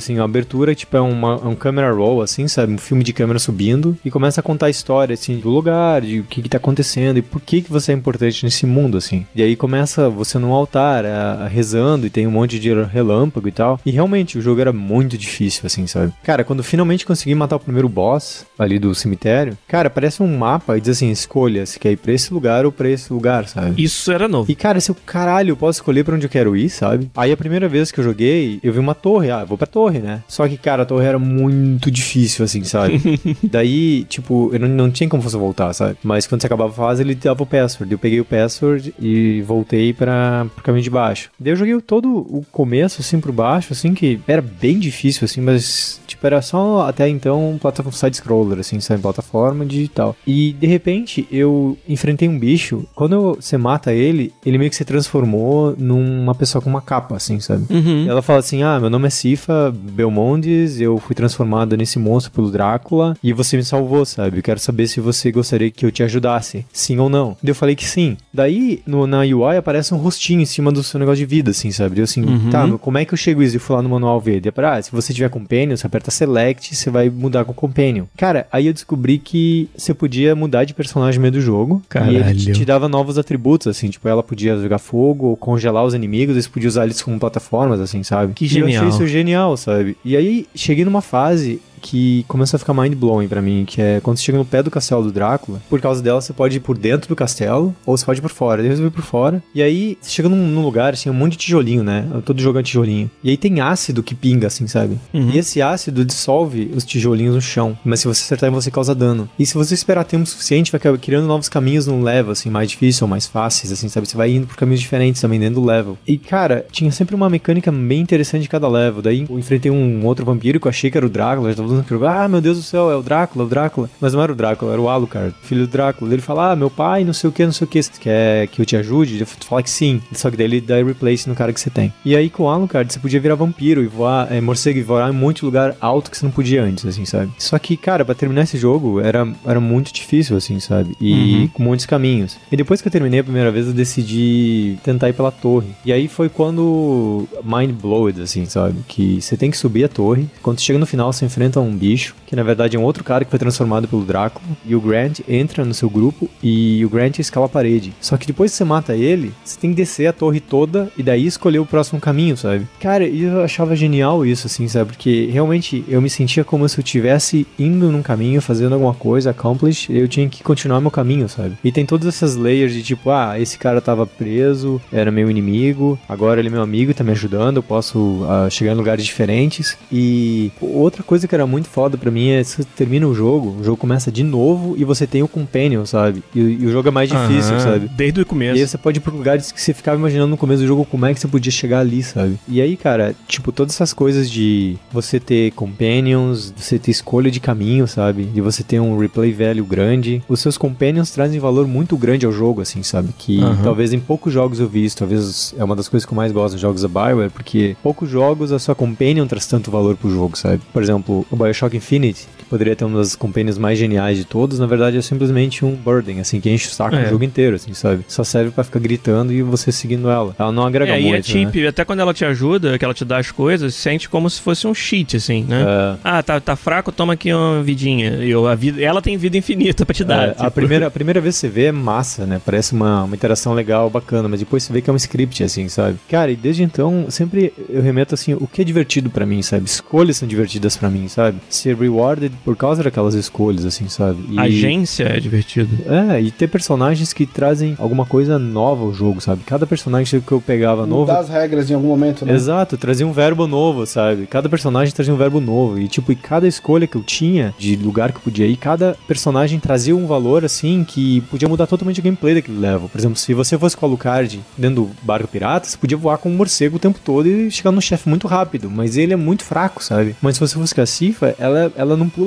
assim, a abertura, tipo, é uma, um camera roll, assim, sabe? Um filme de câmera subindo e começa a contar a história, assim, do lugar, de o que que tá acontecendo e por que que você é importante nesse mundo, assim. E aí começa você num altar, a, a rezando e tem um monte de relâmpago e tal. E realmente, o jogo era muito difícil, assim, sabe? Cara, quando finalmente consegui matar o primeiro boss ali do cemitério, cara, parece um mapa e diz assim, escolha se quer ir pra esse lugar ou pra esse lugar, sabe? Isso era novo. E, cara, se eu, caralho, eu posso escolher pra onde eu quero ir, sabe? Aí a primeira vez que eu joguei, eu vi uma torre. Ah, eu vou pra torre, né? Só que, cara, a torre era muito difícil, assim, sabe? Daí, tipo, eu não, não tinha como você voltar, sabe? Mas quando você acabava a fase, ele dava o password. Eu peguei o password e voltei pra, pro caminho de baixo. Daí eu joguei todo o começo, assim, por baixo, assim, que era bem difícil, assim, mas, tipo, era só até então plataforma side-scroller, assim, sabe? Plataforma digital. E, de repente, eu enfrentei um bicho. Quando eu, você mata ele, ele meio que se transformou numa pessoa com uma capa, assim, sabe? Uhum. E ela fala assim, ah, meu nome é Sypha Belmondes, eu fui transformada nesse monstro pelo Drácula e você me salvou, sabe? Eu quero saber se você gostaria que eu te ajudasse, sim ou não. Daí eu falei que sim. Daí, no, na U I, aparece um rostinho em cima do seu negócio de vida, assim, sabe? Daí eu assim, uhum. tá, como é que eu chego isso? Eu fui lá no manual ver. Daí, ah, se você tiver Companion, você aperta Select, você vai mudar com Companion. Cara, aí eu descobri que você podia mudar de personagem no meio do jogo. Caralho. E ele te, te dava novos atributos, assim, tipo, ela podia jogar fogo ou congelar os inimigos, eles podiam usar eles como plataformas, assim, sabe? Que e genial. eu achei isso genial, sabe? E aí, cheguei numa fase que começou a ficar mind-blowing pra mim, que é quando você chega no pé do castelo do Drácula, por causa dela você pode ir por dentro do castelo, ou você pode ir por fora. Daí eu resolvi ir por fora, e aí você chega num, num lugar, assim, um monte de tijolinho, né? Todo jogo é tijolinho. E aí tem ácido que pinga, assim, sabe? Uhum. E esse ácido dissolve os tijolinhos no chão, mas se você acertar, você causa dano. E se você esperar tempo suficiente, vai criando novos caminhos no level, assim, mais difícil ou mais fáceis, assim, sabe? Você vai indo por caminhos diferentes também dentro do level. E, cara, tinha sempre uma mecânica bem interessante de cada level. Daí eu enfrentei um outro vampiro que eu achei que era o Drácula, eu tava falando que ah, meu Deus do céu, é o Drácula, o Drácula. Mas não era o Drácula, era o Alucard, filho do Drácula. Ele fala, ah, meu pai, não sei o que, não sei o que, você quer que eu te ajude? Eu falo que sim. Só que daí ele dá replace no cara que você tem. E aí com o Alucard, você podia virar vampiro e voar, é, morcego e voar em um monte de lugar alto que você não podia antes, assim, sabe? Só que, cara, pra terminar esse jogo, era, era muito difícil, assim, sabe? E uhum. com muitos caminhos. E depois que eu terminei a primeira vez, eu decidi tentar ir pela torre. E aí foi quando mind blowed, assim, sabe? Que você tem que subir a torre. Quando você chega no final, você enfrenta um bicho, que na verdade é um outro cara que foi transformado pelo Drácula, e o Grant entra no seu grupo e o Grant escala a parede. Só que depois que você mata ele, você tem que descer a torre toda e daí escolher o próximo caminho, sabe? Cara, eu achava genial isso, assim, sabe? Porque realmente eu me sentia como se eu estivesse indo num caminho, fazendo alguma coisa, accomplish, eu tinha que continuar meu caminho, sabe? E tem todas essas layers de tipo, ah, esse cara tava preso, era meu inimigo, agora ele é meu amigo e tá me ajudando, eu posso uh, chegar em lugares diferentes. E outra coisa que era muito foda pra mim é você termina o jogo, o jogo começa de novo e você tem o Companion, sabe? E, e o jogo é mais difícil, ah, sabe? Desde o começo. E aí você pode ir por lugares que você ficava imaginando no começo do jogo como é que você podia chegar ali, sabe? E aí, cara, tipo, todas essas coisas de você ter Companions, você ter escolha de caminho, sabe? De você ter um replay value grande. Os seus Companions trazem valor muito grande ao jogo, assim, sabe? Que uhum. talvez em poucos jogos eu vi isso, talvez é uma das coisas que eu mais gosto dos jogos da BioWare, porque poucos jogos a sua Companion traz tanto valor pro jogo, sabe? Por exemplo, o BioShock Infinite, que poderia ter uma das companions mais geniais de todos, na verdade é simplesmente um burden, assim, que enche o saco é. o jogo inteiro, assim, sabe? Só serve pra ficar gritando e você seguindo ela. Ela não agrega é, muito, e é cheap, né? Até quando ela te ajuda, que ela te dá as coisas, sente como se fosse um cheat, assim, né? É. Ah, tá, tá fraco, toma aqui uma vidinha. Eu, a vida, ela tem vida infinita pra te dar. É, tipo. a, primeira, a primeira vez que você vê é massa, né? Parece uma, uma interação legal, bacana, mas depois você vê que é um script, assim, sabe? Cara, e desde então, sempre eu remeto, assim, o que é divertido pra mim, sabe? Escolhas são divertidas pra mim, sabe? Ser rewarded por causa daquelas escolhas, assim, sabe? E... agência é divertido. É, e ter personagens que trazem alguma coisa nova ao jogo, sabe? Cada personagem que eu pegava Mudar novo... Mudar as regras em algum momento, né? Exato, trazia um verbo novo, sabe? Cada personagem trazia um verbo novo. E, tipo, e cada escolha que eu tinha de lugar que eu podia ir, cada personagem trazia um valor, assim, que podia mudar totalmente o gameplay daquele level. Por exemplo, se você fosse com a Alucard dentro do barco pirata, você podia voar com um morcego o tempo todo e chegar no chefe muito rápido. Mas ele é muito fraco, sabe? Mas se você fosse com a Sypha, ela, ela não pula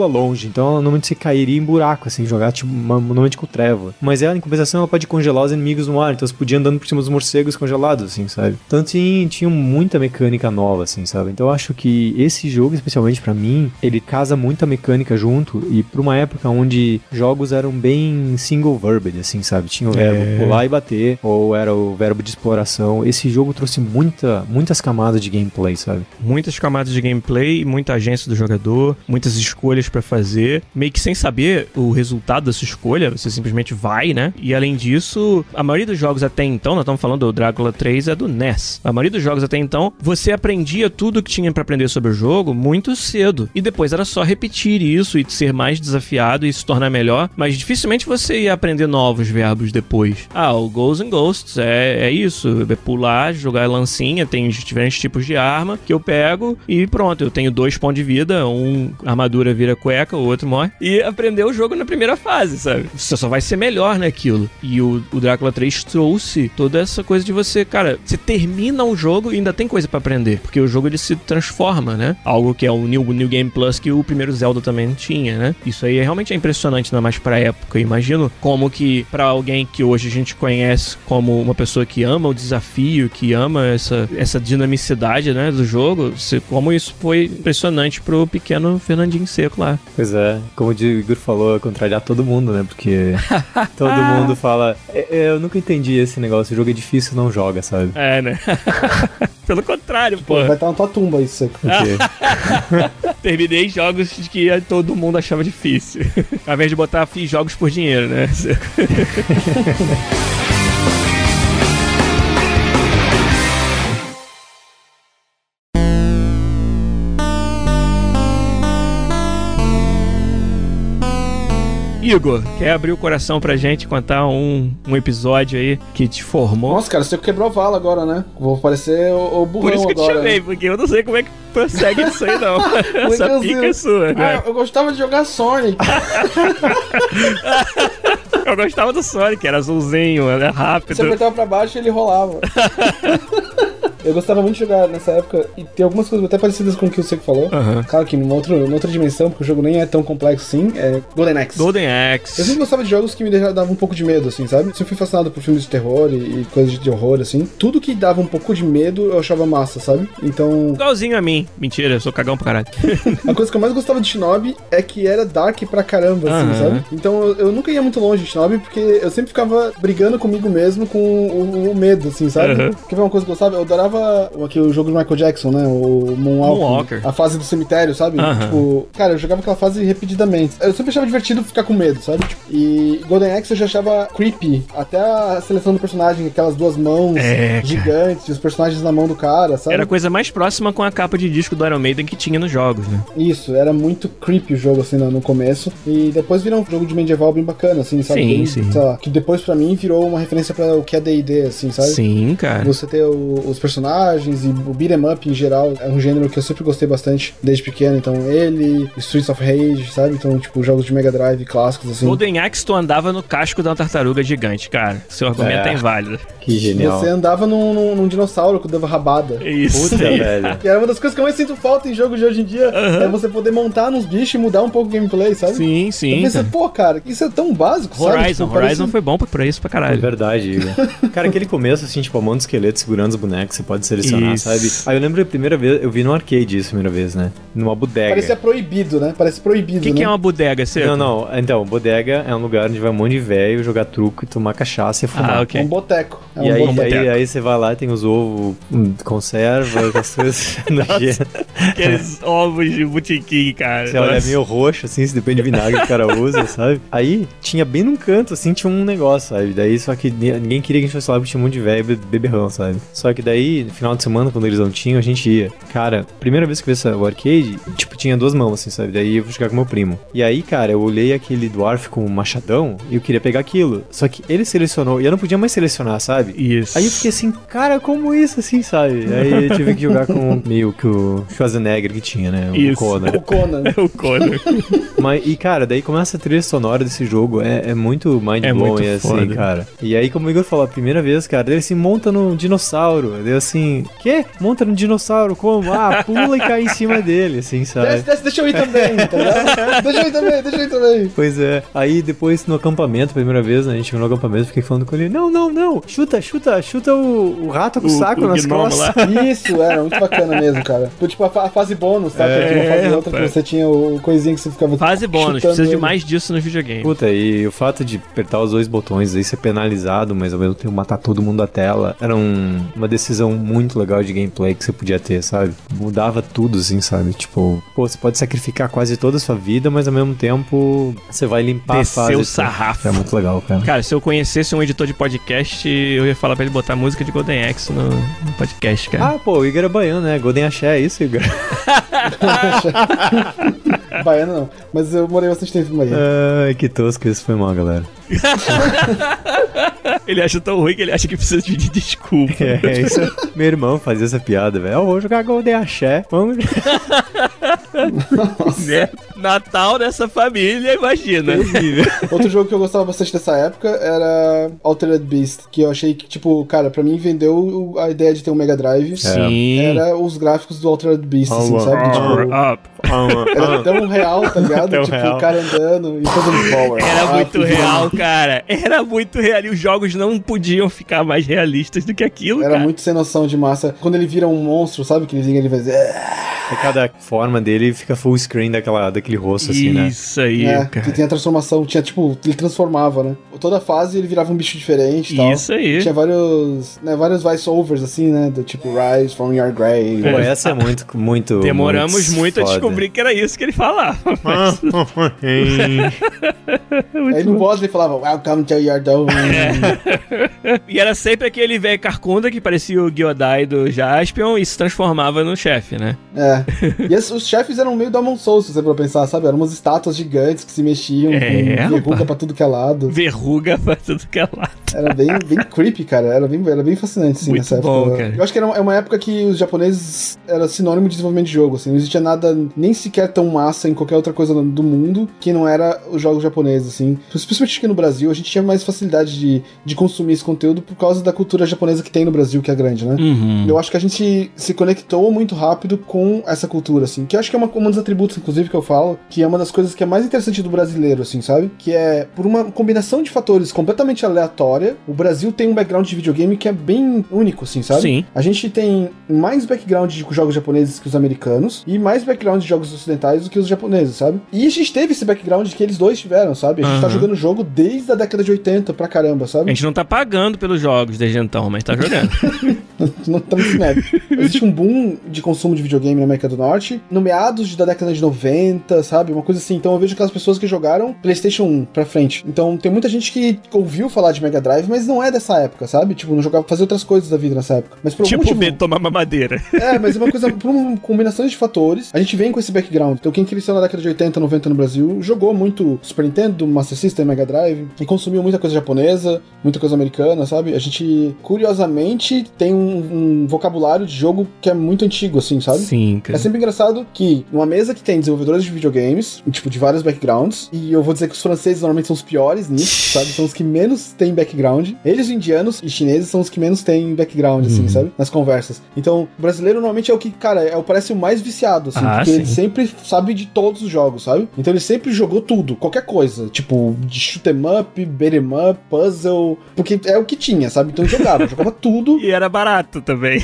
pula longe, então ela normalmente você cairia em buraco, assim, jogar tipo, uma, normalmente com treva. Mas ela, em compensação, ela pode congelar os inimigos no ar, então você podia andando por cima dos morcegos congelados, assim, sabe? Então tinha, tinha muita mecânica nova, assim, sabe? Então eu acho que esse jogo, especialmente pra mim, ele casa muita mecânica junto, e pra uma época onde jogos eram bem single-verbed, assim, sabe? Tinha o verbo é. pular e bater, ou era o verbo de exploração. Esse jogo trouxe muita, muitas camadas de gameplay, sabe? Muitas camadas de gameplay, muita agência do jogador, muitas escolhas pra fazer, meio que sem saber o resultado da sua escolha, você simplesmente vai, né? E além disso, a maioria dos jogos até então, nós estamos falando do Drácula três, é do N E S. A maioria dos jogos até então, você aprendia tudo que tinha pra aprender sobre o jogo muito cedo. E depois era só repetir isso e ser mais desafiado e se tornar melhor, mas dificilmente você ia aprender novos verbos depois. Ah, o Ghosts and Ghosts é, é isso, é pular, jogar lancinha, tem diferentes tipos de arma que eu pego e pronto, eu tenho dois pontos de vida, um armadura vira cueca, o outro morre, e aprender o jogo na primeira fase, sabe? Você só vai ser melhor naquilo. E o, o Drácula três trouxe toda essa coisa de você, cara, você termina um jogo e ainda tem coisa pra aprender, porque o jogo ele se transforma, né? Algo que é o New, New Game Plus que o primeiro Zelda também tinha, né? Isso aí é realmente é impressionante, ainda mais pra época. Eu imagino como que pra alguém que hoje a gente conhece como uma pessoa que ama o desafio, que ama essa, essa dinamicidade, né, do jogo, você, como isso foi impressionante pro pequeno Fernandinho Seco lá. Pois é, como o Igor falou, é contrariar todo mundo, né? Porque todo mundo fala, eu nunca entendi esse negócio, o jogo é difícil, não joga, sabe? É, né? Pelo contrário, pô. Vai estar na tua tumba isso, Seco. Terminei jogos que todo mundo achava difícil. Ao invés de botar, fiz jogos por dinheiro, né? Igor, quer abrir o coração pra gente contar um, um episódio aí que te formou? Nossa, cara, você quebrou a vala agora, né? Vou parecer o, o burrão agora. Por isso que agora, eu te chamei, né? porque eu não sei como é que prossegue isso aí, não. Essa pica é sua, né? Ah, eu gostava de jogar Sonic. Eu gostava do Sonic, era azulzinho, era rápido. Você apertava pra baixo e ele rolava. Eu gostava muito de jogar nessa época, e tem algumas coisas até parecidas com o que o Seco falou. Uhum. Claro que numa outra, numa outra dimensão, porque o jogo nem é tão complexo assim, é Golden Axe. Golden Axe. Eu sempre gostava de jogos que me davam um pouco de medo, assim, sabe? Eu sempre fui fascinado por filmes de terror e, e coisas de horror, assim. Tudo que dava um pouco de medo, eu achava massa, sabe? Então... Igualzinho a mim. Mentira, eu sou cagão pra caralho. A coisa que eu mais gostava de Shinobi é que era dark pra caramba, assim, uhum. sabe? Então eu, eu nunca ia muito longe de Shinobi, porque eu sempre ficava brigando comigo mesmo com o, o medo, assim, sabe? Uhum. Porque foi uma coisa que eu gostava, eu adorava aqui, o jogo do Michael Jackson, né? O Moonwalker. Moonwalker. A fase do cemitério, sabe? Uhum. Tipo, cara, eu jogava aquela fase repetidamente. Eu sempre achava divertido ficar com medo, sabe? Tipo, e Golden Axe eu já achava creepy. Até a seleção do personagem, aquelas duas mãos é, gigantes, os personagens na mão do cara, sabe? Era a coisa mais próxima com a capa de disco do Iron Maiden que tinha nos jogos, né? Isso, era muito creepy o jogo, assim, no começo. E depois virou um jogo de medieval bem bacana, assim, sabe? Sim, bem, sim. Sei lá, que depois pra mim virou uma referência pra o que é D e D, assim, sabe? Sim, cara. Você ter o, os personagens e o beat'em up em geral é um gênero que eu sempre gostei bastante desde pequeno. Então ele, Streets of Rage, sabe? Então, tipo, jogos de Mega Drive clássicos, assim. Golden Axe, tu andava no casco da tartaruga gigante, cara. Seu argumento é, é inválido. Que genial. Você andava num, num, num dinossauro que dava rabada. Isso. Puta, velho. E era uma das coisas que eu mais sinto falta em jogos de hoje em dia. Uhum. É você poder montar nos bichos e mudar um pouco o gameplay, sabe? Sim, sim. Eu pensei, pô, cara, isso é tão básico, Horizon, sabe? Tipo, Horizon parece... foi bom pra isso pra caralho. É verdade, Igor. Cara, aquele começo, assim, tipo, a mão do esqueleto segurando os bonecos, você pode selecionar, isso. sabe? Aí eu lembro a primeira vez, eu vi no arcade isso a primeira vez, né? Numa bodega. Parecia proibido, né? Parece proibido, O que, né? que é uma bodega, Seco? Não, não. Então, bodega é um lugar onde vai um monte de velho jogar truco e tomar cachaça e fumar. Ah, ok. É um boteco. É um e aí, boteco. aí, aí você vai lá, tem os ovos, hum, conserva, as coisas nojentas. Aqueles ovos de botiquim, cara. Você olha, é meio roxo, assim, se depende do vinagre que o cara usa, sabe? Aí, tinha bem num canto, assim, tinha um negócio, sabe? Daí, só que ninguém queria que a gente fosse lá, porque tinha um monte de velho beberrão, sabe? Só que daí, no final de semana, quando eles não tinham, a gente ia. Cara, primeira vez que eu vi essa, o arcade, tipo, tinha duas mãos, assim, sabe? Daí eu fui jogar com meu primo. E aí, cara, eu olhei aquele dwarf com um machadão e eu queria pegar aquilo. Só que ele selecionou, e eu não podia mais selecionar, sabe? sabe? Isso. Aí eu fiquei assim, cara, como isso, assim, sabe? Aí eu tive que jogar com meio que o Schwarzenegger que tinha, né? O Isso. Conan. O Conan. É o Conan. Mas, e cara, daí começa a trilha sonora desse jogo, é, é muito mind-blowing, É assim, foda. cara. E aí, como o Igor falou, a primeira vez, cara, ele assim, monta num dinossauro. Daí assim, quê? Monta num dinossauro? Como? Ah, pula e cai em cima dele, assim, sabe? Desce, desce, deixa eu ir também, tá ligado? Deixa eu ir também, deixa eu ir também. Pois é. Aí depois no acampamento, a primeira vez, né, a gente chegou no acampamento, fiquei falando com ele, não, não, não, chuta, chuta, chuta o, o rato com o saco o nas gnomo costas. lá. Isso, era muito bacana mesmo, cara. Foi tipo a, fa- a fase bônus, sabe? É, Tinha uma fase outra rapaz. que você tinha o coisinha que você ficava Fase bônus, chutando precisa de ele. mais disso nos videogames. Puta, e o fato de apertar os dois botões, aí ser penalizado, mas ao mesmo tempo matar todo mundo da tela, era um, uma decisão muito legal de gameplay que você podia ter, sabe? Mudava tudo, assim, sabe? Tipo, pô, você pode sacrificar quase toda a sua vida, mas ao mesmo tempo você vai limpar Desceu a fase. o sarrafo. É muito legal, cara. Cara, se eu conhecesse um editor de podcast, eu ia falar pra ele botar música de Golden Axe no, no podcast, cara. Ah, pô, o Igor é baiano, né? Golden Axé, é isso, Igor? Baiano não, mas eu morei bastante tempo em Bahia. Ai, que tosco, isso foi mal, galera. Ele acha tão ruim que ele acha que precisa pedir desculpa. É, isso. Meu irmão fazia essa piada, velho. Eu vou jogar Golden Axé. Vamos. Né? Natal dessa família, imagina. Outro jogo que eu gostava bastante dessa época era Altered Beast, que eu achei que, tipo, cara, pra mim vendeu o- a ideia de ter um Mega Drive. Sim. Era os gráficos do Altered Beast, assim, Oh, sabe? Tipo, Power up. era tão real, tá ligado? Tão tipo, real. o cara andando e fazendo power. Era Ah, muito que real, cara. Era muito real. E os jogos não podiam ficar mais realistas do que aquilo, Era cara. muito sem noção de massa. Quando ele vira um monstro, sabe? Que ele vem ele vai dizer. E cada forma dele fica full screen daquela, daquele rosto, assim, né? Isso aí, É, cara. que tem a transformação, tinha tipo, ele transformava, né? Toda fase ele virava um bicho diferente e tal. Isso aí. Tinha vários, né, vários voice-overs, assim, né? Do tipo, Rise from your grave. Pô, essa é muito, muito. Demoramos muito, a foda. descobrir que era isso que ele falava. Mas... Aí no boss ele falava, Welcome to your dome. E era sempre aquele velho carcunda que parecia o Gyodai do Jaspion e se transformava no chefe, né? É. E esses, os chefes eram meio Demon Souls, se você for pensar, sabe? Eram umas estátuas gigantes que se mexiam, É, com verruga rapaz. pra tudo que é lado. Verruga pra tudo que é lado. Era bem, bem creepy, cara. Era bem, era bem fascinante, assim, Muito nessa bom, época. cara. Eu acho que era uma, é uma época que os japoneses era sinônimo de desenvolvimento de jogo, assim. Não existia nada nem sequer tão massa em qualquer outra coisa do mundo que não era os jogos japoneses, assim. Principalmente aqui no Brasil, a gente tinha mais facilidade de, de consumir esse conteúdo por causa da cultura japonesa que tem no Brasil, que é grande, né? Uhum. Eu acho que a gente se conectou muito rápido com essa cultura, assim. Que eu acho que é uma, um dos atributos, inclusive, que eu falo, que é uma das coisas que é mais interessante do brasileiro, assim, sabe? Que é, por uma combinação de fatores completamente aleatória, o Brasil tem um background de videogame que é bem único, assim, sabe? Sim. A gente tem mais background de jogos japoneses que os americanos e mais background de jogos ocidentais do que os japoneses, sabe? E a gente teve esse background que eles dois tiveram, sabe? A gente tá Uhum. jogando o jogo desde a década de oitenta pra caramba, A sabe? gente não tá pagando pelos jogos desde então, mas tá jogando. Não estamos nesse mérito. Existe um boom de consumo de videogame na América do Norte no meados da década de noventa, sabe? Uma coisa assim. Então eu vejo aquelas pessoas que jogaram PlayStation um pra frente. Então tem muita gente que ouviu falar de Mega Drive, mas não é dessa época, sabe? Tipo, não jogava, fazia outras coisas da vida nessa época. Mas por algum tipo o motivo... B tomar mamadeira. É, mas é uma coisa, por uma combinação de fatores, a gente vem com esse background. Então quem cresceu na década de oitenta, noventa no Brasil, jogou muito Super Nintendo, Master System, Mega Drive, e consumiu muita coisa japonesa, muita coisa americana, sabe? A gente, curiosamente, tem um, um vocabulário de jogo que é muito antigo, assim, sabe? Sim, É cara. sempre engraçado que numa mesa que tem desenvolvedores de videogames, tipo, de vários backgrounds, e eu vou dizer que os franceses normalmente são os piores nisso, sabe? São os que menos têm background. Eles, indianos e chineses, são os que menos têm background, assim, Uhum. sabe? Nas conversas. Então, o brasileiro normalmente é o que, cara, é o parece o mais viciado, assim, Ah, porque sim. ele sempre sabe de todos os jogos, sabe? Então ele sempre jogou tudo, qualquer coisa, tipo, de shoot 'em up, beat 'em up, puzzle, porque é o que tinha, sabe? Então ele jogava, jogava tudo. E era barato também.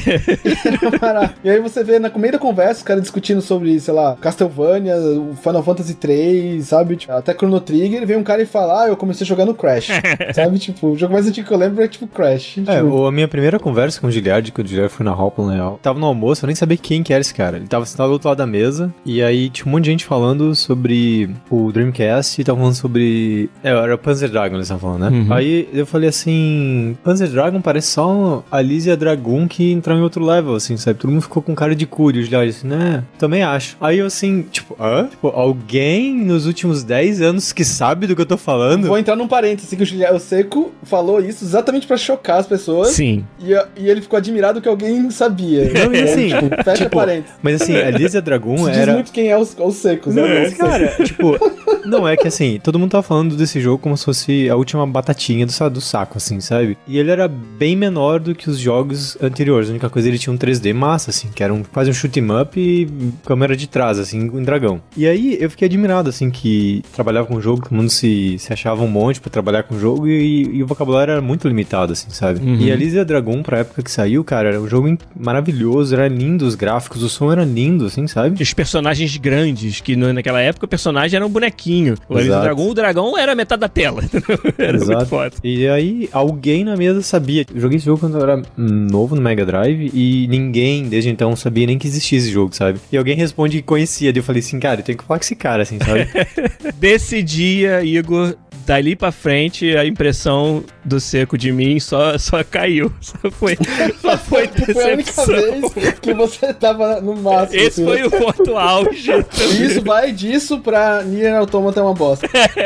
E aí você vê na meio da conversa os caras discutindo sobre, sei lá, Castlevania, o Final Fantasy três, sabe? Tipo, até Chrono Trigger, vem um cara e fala, ah, eu comecei a jogar no Crash, sabe? Tipo, o jogo mais antigo que eu lembro é tipo Crash. É, tipo, o- a minha primeira conversa com o Giliard, que o Giliard foi na Hopla, na real, tava no almoço, eu nem sabia quem que era esse cara. Ele tava sentado do outro lado da mesa, e aí tinha um monte de gente falando sobre o Dreamcast, e tava falando sobre... É, era o Panzer Dragon, eles estavam falando, né? Uhum. Aí eu falei assim, Panzer Dragon parece só a Alice e a Dragão Dragoon que entrou em outro level, assim, sabe? Todo mundo ficou com cara de cúrio, já assim, né? Também acho. Aí eu, assim, tipo, hã? Tipo, alguém nos últimos dez anos que sabe do que eu tô falando? Vou entrar num parênteses, que o Seco falou isso exatamente pra chocar as pessoas. Sim. E, e ele ficou admirado que alguém sabia. Não, e assim, tipo, fecha tipo, parênteses. mas assim, a Lysia Dragoon Isso era... diz muito quem é os, os Secos, Não, né? mas, cara, tipo, não é que assim, todo mundo tava falando desse jogo como se fosse a última batatinha do, do saco, assim, sabe? E ele era bem menor do que os jogos anteriores. A única coisa, ele tinha um três D massa, assim, que era um, quase um shoot 'em up e câmera de trás, assim, em dragão. E aí eu fiquei admirado, assim, que trabalhava com o jogo, todo mundo se, se achava um monte pra trabalhar com o jogo e, e o vocabulário era muito limitado, assim, sabe? Uhum. E a Lysia Dragoon, pra época que saiu, cara, era um jogo maravilhoso, era lindo os gráficos, o som era lindo, assim, sabe? Os personagens grandes, que naquela época o personagem era um bonequinho. O Lysia Dragoon, o dragão era metade da tela. Era Exato. Muito foda. E aí, alguém na mesa sabia. Eu joguei esse jogo quando eu era novo no Mega Drive e ninguém, desde então, sabia nem que existia esse jogo, sabe? E alguém responde que conhecia. Daí eu falei assim, cara, eu tenho que falar com esse cara, assim, sabe? Desse dia, Igor, dali pra frente, a impressão do Seco de mim só, só caiu. Só foi, só foi decepção. Foi a única vez que você tava no máximo. Esse assim, foi o ponto auge. Isso vai disso pra Nier Automata é uma bosta.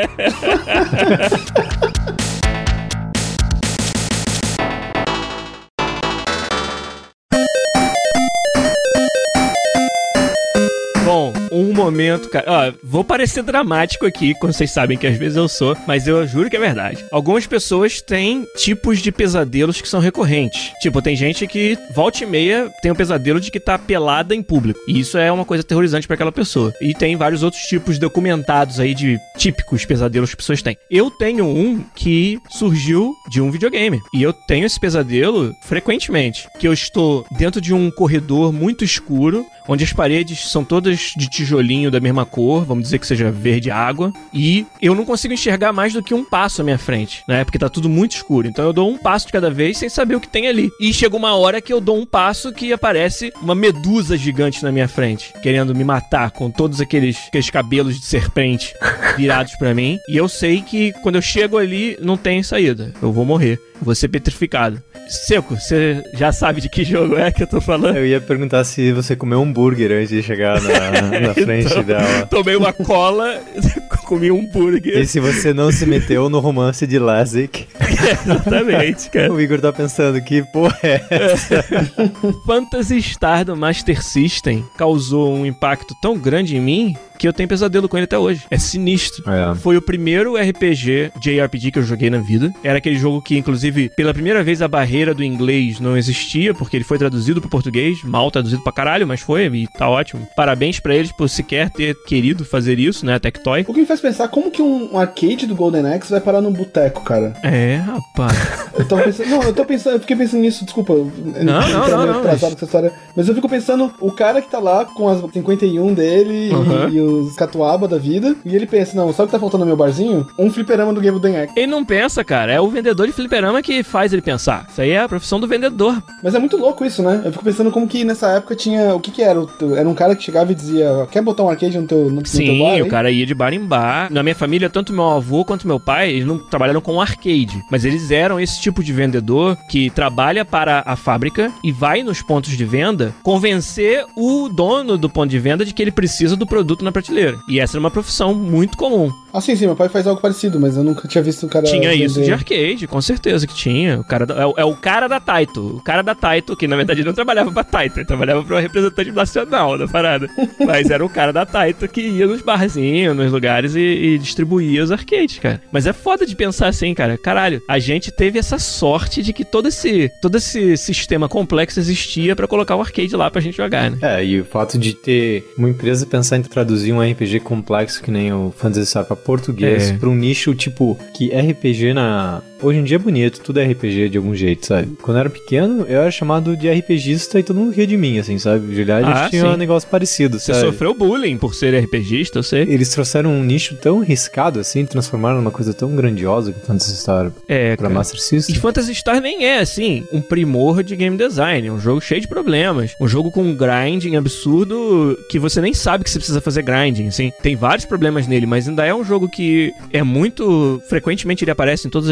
Bom, um momento, cara. Ó, vou parecer dramático aqui, quando vocês sabem que às vezes eu sou, mas eu juro que é verdade. Algumas pessoas têm tipos de pesadelos que são recorrentes. Tipo, tem gente que volta e meia tem o pesadelo de que tá pelada em público. E isso é uma coisa aterrorizante pra aquela pessoa. E tem vários outros tipos documentados aí de típicos pesadelos que as pessoas têm. Eu tenho um que surgiu de um videogame. E eu tenho esse pesadelo frequentemente. Que eu estou dentro de um corredor muito escuro, onde as paredes são todas de tijolinho da mesma cor, vamos dizer que seja verde água, e eu não consigo enxergar mais do que um passo à minha frente, né? Porque tá tudo muito escuro. Então eu dou um passo de cada vez sem saber o que tem ali. E chega uma hora que eu dou um passo que aparece uma medusa gigante na minha frente, querendo me matar com todos aqueles, aqueles cabelos de serpente virados pra mim. E eu sei que quando eu chego ali, não tem saída. Eu vou morrer. Vou ser petrificado. Seco, você já sabe de que jogo é que eu tô falando? Eu ia perguntar se você comeu um hambúrguer antes de chegar na, na frente então, dela. Tomei uma cola, comi um hambúrguer. E se você não se meteu no romance de Lazic? É, exatamente, cara. O Igor tá pensando, que porra é essa? Phantasy Star do Master System causou um impacto tão grande em mim que eu tenho pesadelo com ele até hoje. É sinistro. É. Foi o primeiro R P G, J R P G que eu joguei na vida. Era aquele jogo que, inclusive, pela primeira vez a barreira do inglês não existia, porque ele foi traduzido pro português, mal traduzido pra caralho, mas foi, e tá ótimo. Parabéns pra eles por sequer ter querido fazer isso, né, a Tectoy. O que me faz pensar, como que um arcade do Golden Axe vai parar num boteco, cara? É, rapaz. Eu tô pensando, não, eu tô pensando, eu fiquei pensando nisso, desculpa. Eu não, não, não, não. Atrasado com essa história, mas eu fico pensando, o cara que tá lá com as cinquenta e um dele uhum. e, e os catuaba da vida, e ele pensa, não, sabe o que tá faltando no meu barzinho? Um fliperama do Golden Axe. Ele não pensa, cara, é o vendedor de fliperama que faz ele pensar. Isso aí é a profissão do vendedor. Mas é muito louco isso, né? Eu fico pensando como que nessa época tinha, o que que era? Era um cara que chegava e dizia, quer botar um arcade no teu, no, Sim, no teu bar? Sim, o cara ia de bar em bar. Na minha família, tanto meu avô quanto meu pai, eles não trabalharam com arcade, mas eles eram esse tipo de vendedor que trabalha para a fábrica e vai nos pontos de venda convencer o dono do ponto de venda de que ele precisa do produto na prateleira. E essa era uma profissão muito comum. Ah, sim, sim, meu pai faz algo parecido, mas eu nunca tinha visto o cara... Tinha vender. Isso de arcade, com certeza que tinha. O cara da, é, é o cara da Taito. O cara da Taito, que na verdade não trabalhava pra Taito, ele trabalhava pra uma representante nacional da parada. Mas era o cara da Taito que ia nos barzinhos, nos lugares e, e distribuía os arcades, cara. Mas é foda de pensar assim, cara. Caralho, a gente teve essa sorte de que todo esse, todo esse sistema complexo existia pra colocar o arcade lá pra gente jogar, né? É, e o fato de ter uma empresa pensar em traduzir um R P G complexo que nem o Phantasy Star pra português, é. pra um nicho tipo que R P G na... Hoje em dia é bonito, tudo é R P G de algum jeito, sabe? Quando eu era pequeno, eu era chamado de RPGista e todo mundo ria de mim, assim, sabe? O Giliad ah, tinha sim. um negócio parecido, Você sabe? sofreu bullying por ser RPGista, eu sei. Eles trouxeram um nicho tão arriscado, assim, transformaram numa coisa tão grandiosa que o Phantasy Star é, pra cara. Master System. E Phantasy Star nem é, assim, um primor de game design. É um jogo cheio de problemas. Um jogo com um grinding absurdo que você nem sabe que você precisa fazer grinding, assim. Tem vários problemas nele, mas ainda é um jogo que é muito... Frequentemente ele aparece em todas as listas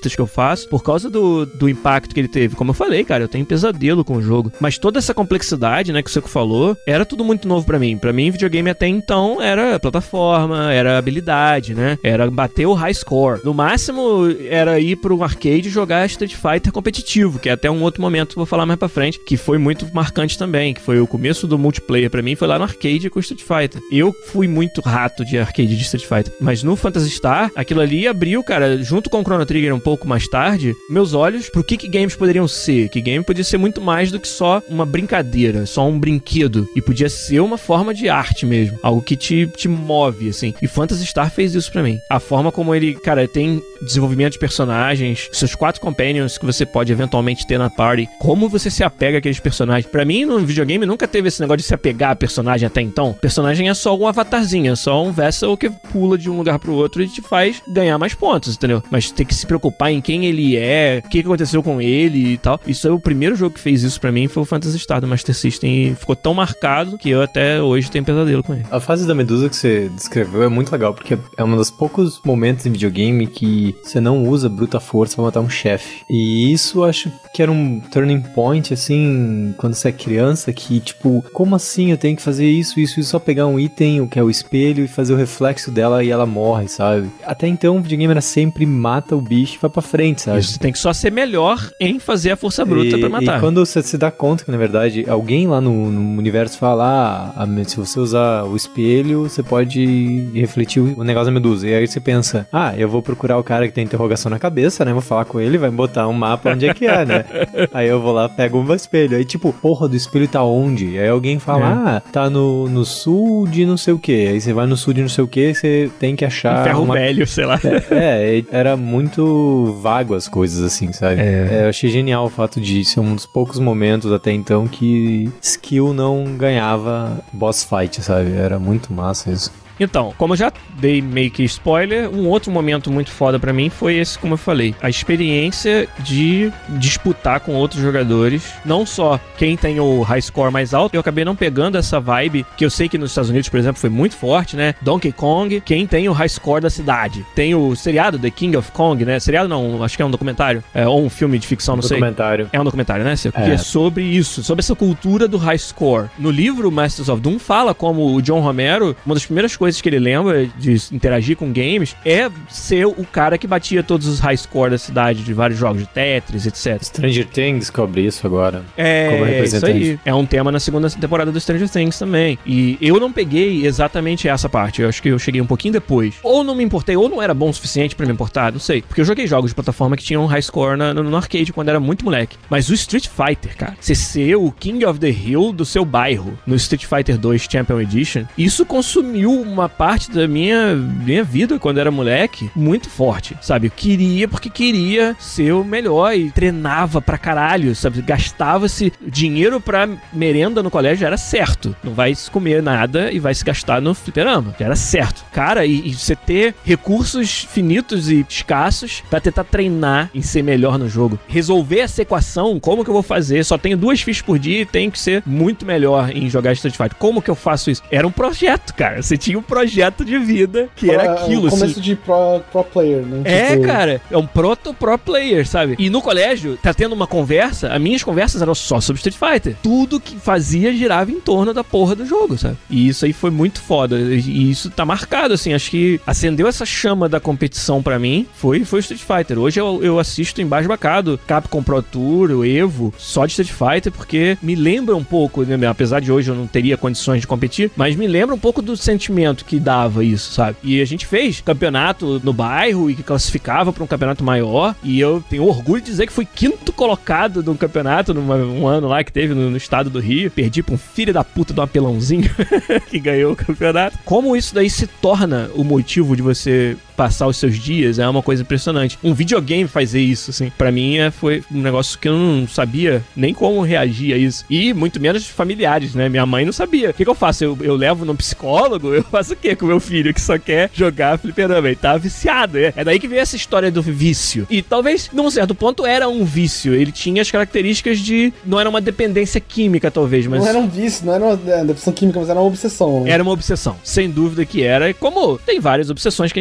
listas que eu faço, por causa do, do impacto que ele teve. Como eu falei, cara, eu tenho pesadelo com o jogo. Mas toda essa complexidade, né, que o Seco falou, era tudo muito novo pra mim. Pra mim, videogame até então era plataforma, era habilidade, né? Era bater o high score. No máximo, era ir pro arcade e jogar Street Fighter competitivo, que é até um outro momento que eu vou falar mais pra frente, que foi muito marcante também, que foi o começo do multiplayer pra mim, foi lá no arcade com Street Fighter. Eu fui muito rato de arcade de Street Fighter. Mas no Phantasy Star, aquilo ali abriu, cara, junto com o Chrono Trigger um pouco mais tarde, meus olhos pro que que games poderiam ser. Que game podia ser muito mais do que só uma brincadeira, só um brinquedo. E podia ser uma forma de arte mesmo. Algo que te, te move, assim. E Phantasy Star fez isso pra mim. A forma como ele, cara, tem desenvolvimento de personagens, seus quatro companions que você pode eventualmente ter na party, como você se apega àqueles personagens. Pra mim, no videogame, nunca teve esse negócio de se apegar a personagem até então. O personagem é só um avatarzinho, é só um vessel que pula de um lugar pro outro e te faz ganhar mais pontos, entendeu? Mas tem que se preocupar em quem ele é, o que aconteceu com ele e tal. Isso é o primeiro jogo que fez isso pra mim, foi o Phantasy Star do Master System, e ficou tão marcado que eu até hoje tenho pesadelo com ele. A fase da Medusa que você descreveu é muito legal, porque é um dos poucos momentos em videogame que você não usa bruta força pra matar um chefe. E isso eu acho que era um turning point, assim, quando você é criança, que tipo, como assim eu tenho que fazer isso, isso, isso, só pegar um item, o que é o espelho, e fazer o reflexo dela e ela morre, sabe? Até então o videogame era sempre mata o bicho e vai pra frente, sabe? Isso, tem que só ser melhor em fazer a força bruta e, pra matar. E quando você se dá conta que, na verdade, alguém lá no, no universo fala, ah, se você usar o espelho, você pode refletir o negócio da Medusa. E aí você pensa, ah, eu vou procurar o cara que tem interrogação na cabeça, né? Vou falar com ele, vai me botar um mapa onde é que é, né? Aí eu vou lá, pego um espelho. Aí tipo, porra, do espelho tá onde? Aí alguém fala, é. ah, tá no, no sul de não sei o que. Aí você vai no sul de não sei o que, você tem que achar... Um ferro uma... velho, sei lá. É, é, era muito vago as coisas, assim, sabe? É. É, eu achei genial o fato de ser um dos poucos momentos até então que skill não ganhava boss fight, sabe? Era muito massa isso. Então, como eu já dei meio que spoiler, um outro momento muito foda pra mim foi esse, como eu falei, a experiência de disputar com outros jogadores, não só quem tem o high score mais alto. Eu acabei não pegando essa vibe, que eu sei que nos Estados Unidos, por exemplo, foi muito forte, né? Donkey Kong, quem tem o high score da cidade. Tem o seriado The King of Kong, né? Seriado não, acho que é um documentário, é, ou um filme de ficção, não sei. Documentário. É um documentário, né? Que é. é sobre isso, sobre essa cultura do high score. No livro Masters of Doom fala como o John Romero, uma das primeiras coisas coisas que ele lembra de interagir com games é ser o cara que batia todos os high score da cidade de vários jogos de Tetris, etcétera. Stranger Things cobre isso agora. É, como representante. Isso aí. É um tema na segunda temporada do Stranger Things também. E eu não peguei exatamente essa parte. Eu acho que eu cheguei um pouquinho depois. Ou não me importei, ou não era bom o suficiente pra me importar, não sei. Porque eu joguei jogos de plataforma que tinham um high score na, no, no arcade quando era muito moleque. Mas o Street Fighter, cara, você ser o King of the Hill do seu bairro no Street Fighter dois Champion Edition, isso consumiu uma parte da minha, minha vida quando era moleque muito forte, sabe? Eu queria porque queria ser o melhor e treinava pra caralho, sabe? Gastava-se dinheiro pra merenda no colégio, já era certo. Não vai se comer nada e vai se gastar no fliperama. Já era certo. Cara, e, e você ter recursos finitos e escassos pra tentar treinar em ser melhor no jogo. Resolver essa equação, como que eu vou fazer? Só tenho duas fichas por dia e tenho que ser muito melhor em jogar Street Fighter. Como que eu faço isso? Era um projeto, cara. Você tinha um projeto de vida que era aquilo. É um começo assim. de pro, pro player, né? É, tipo... cara. É um proto-pro player, sabe? E no colégio, tá tendo uma conversa, as minhas conversas eram só sobre Street Fighter. Tudo que fazia girava em torno da porra do jogo, sabe? E isso aí foi muito foda. E isso tá marcado, assim. Acho que acendeu essa chama da competição pra mim. Foi, foi Street Fighter. Hoje eu, eu assisto embasbacado Capcom Pro Tour, o Evo, só de Street Fighter, porque me lembra um pouco, né? Apesar de hoje eu não teria condições de competir, mas me lembra um pouco do sentimento que dava isso, sabe? E a gente fez campeonato no bairro e que classificava pra um campeonato maior, e eu tenho orgulho de dizer que fui quinto colocado no campeonato numa, um ano lá que teve no, no estado do Rio. Perdi pra um filho da puta de um apelãozinho que ganhou o campeonato. Como isso daí se torna o motivo de você passar os seus dias é uma coisa impressionante. Um videogame fazer isso, assim, pra mim é, foi um negócio que eu não sabia nem como reagir a isso. E muito menos familiares, né? Minha mãe não sabia. O que, que eu faço? Eu, eu levo no psicólogo? Eu faço o quê com meu filho que só quer jogar fliperama? Ele tá viciado, é. É daí que veio essa história do vício. E talvez, num certo ponto, era um vício. Ele tinha as características de... Não era uma dependência química, talvez, mas... Não era um vício, não era uma depressão química, mas era uma obsessão. Né? Era uma obsessão. Sem dúvida que era. E como tem várias obsessões que você tem na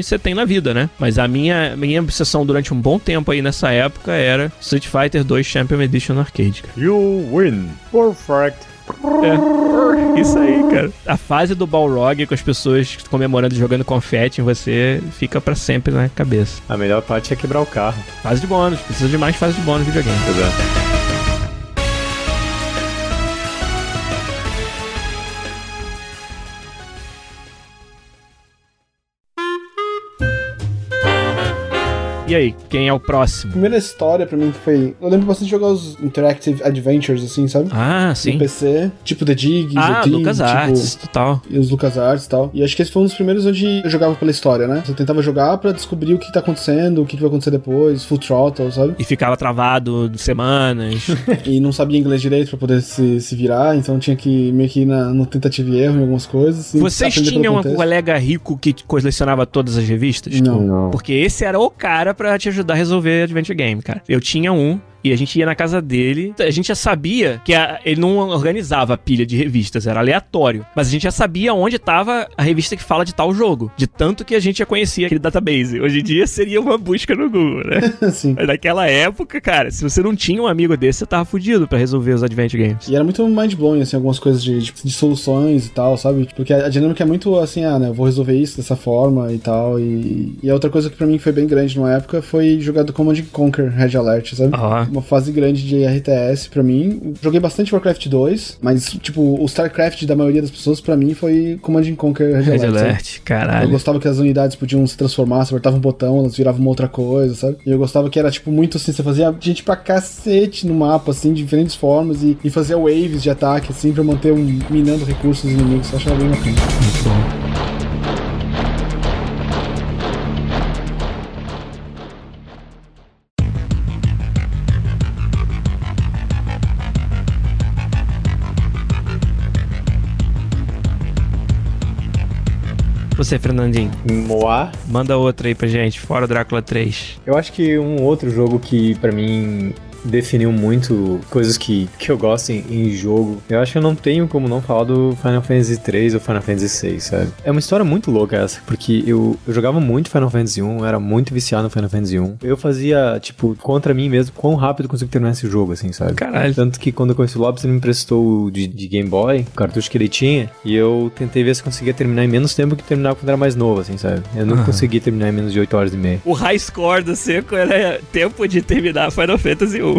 na vida, né? Mas a minha, minha obsessão durante um bom tempo aí nessa época era Street Fighter dois Champion Edition Arcade, cara. You win. Perfect. É, isso aí, cara. A fase do Balrog com as pessoas comemorando e jogando confete em você fica pra sempre na cabeça. A melhor parte é quebrar o carro. Fase de bônus, precisa de mais fase de bônus no videogame. Exato. E aí, quem é o próximo? A primeira história pra mim que foi... Eu lembro bastante de jogar os Interactive Adventures, assim, sabe? Ah, sim. No P C, tipo The Dig, Ah, The Dig, LucasArts, tipo, total. E os LucasArts e tal. E acho que esse foi um dos primeiros onde eu jogava pela história, né? Você tentava jogar pra descobrir o que tá acontecendo, o que, que vai acontecer depois, Full Throttle, sabe? E ficava travado semanas. E não sabia inglês direito pra poder se, se virar, então tinha que meio que ir na, no tentativa e erro em algumas coisas. Vocês tinham um colega rico que colecionava todas as revistas? Não. Não. Porque esse era o cara pra te ajudar a resolver Adventure Game, cara. Eu tinha um... E a gente ia na casa dele, a gente já sabia que a, ele não organizava a pilha de revistas, era aleatório. Mas a gente já sabia onde estava a revista que fala de tal jogo. De tanto que a gente já conhecia aquele database. Hoje em dia seria uma busca no Google, né? Sim. Mas naquela época, cara, se você não tinha um amigo desse, você tava fudido pra resolver os Adventure Games. E era muito mind-blowing, assim, algumas coisas de, de, de soluções e tal, sabe? Porque a, a dinâmica é muito assim, ah, né, eu vou resolver isso dessa forma e tal. E, e a outra coisa que pra mim foi bem grande numa época foi jogar do Command and Conquer Red Alert, sabe? Uhum. Uma fase grande de R T S pra mim. Joguei bastante Warcraft dois, mas, tipo, o StarCraft da maioria das pessoas, pra mim, foi Command and Conquer Red, Red Alert. Alert, caralho. Eu gostava que as unidades podiam se transformar, você apertava um botão, elas viravam uma outra coisa, sabe? E eu gostava que era, tipo, muito assim, você fazia gente pra cacete no mapa, assim, de diferentes formas, e, e fazia waves de ataque, assim, pra manter um, minando recursos dos inimigos. Eu achava bem bacana. Muito bom. Você, Fernandinho. Moá. Manda outra aí pra gente, fora o Drácula três. Eu acho que um outro jogo que pra mim definiu muito coisas que, que eu gosto em, em jogo. Eu acho que eu não tenho como não falar do Final Fantasy três ou Final Fantasy seis, sabe? É uma história muito louca essa, porque eu, eu jogava muito Final Fantasy um, eu era muito viciado no Final Fantasy um. Eu fazia, tipo, contra mim mesmo, quão rápido eu consigo terminar esse jogo, assim, sabe? Caralho. Tanto que quando eu conheci o Lopes, ele me emprestou de, de Game Boy, o cartucho que ele tinha, e eu tentei ver se eu conseguia terminar em menos tempo que terminava quando era mais novo, assim, sabe? Eu não uhum. consegui terminar em menos de oito horas e meia. O high score do Seco era tempo de terminar Final Fantasy um.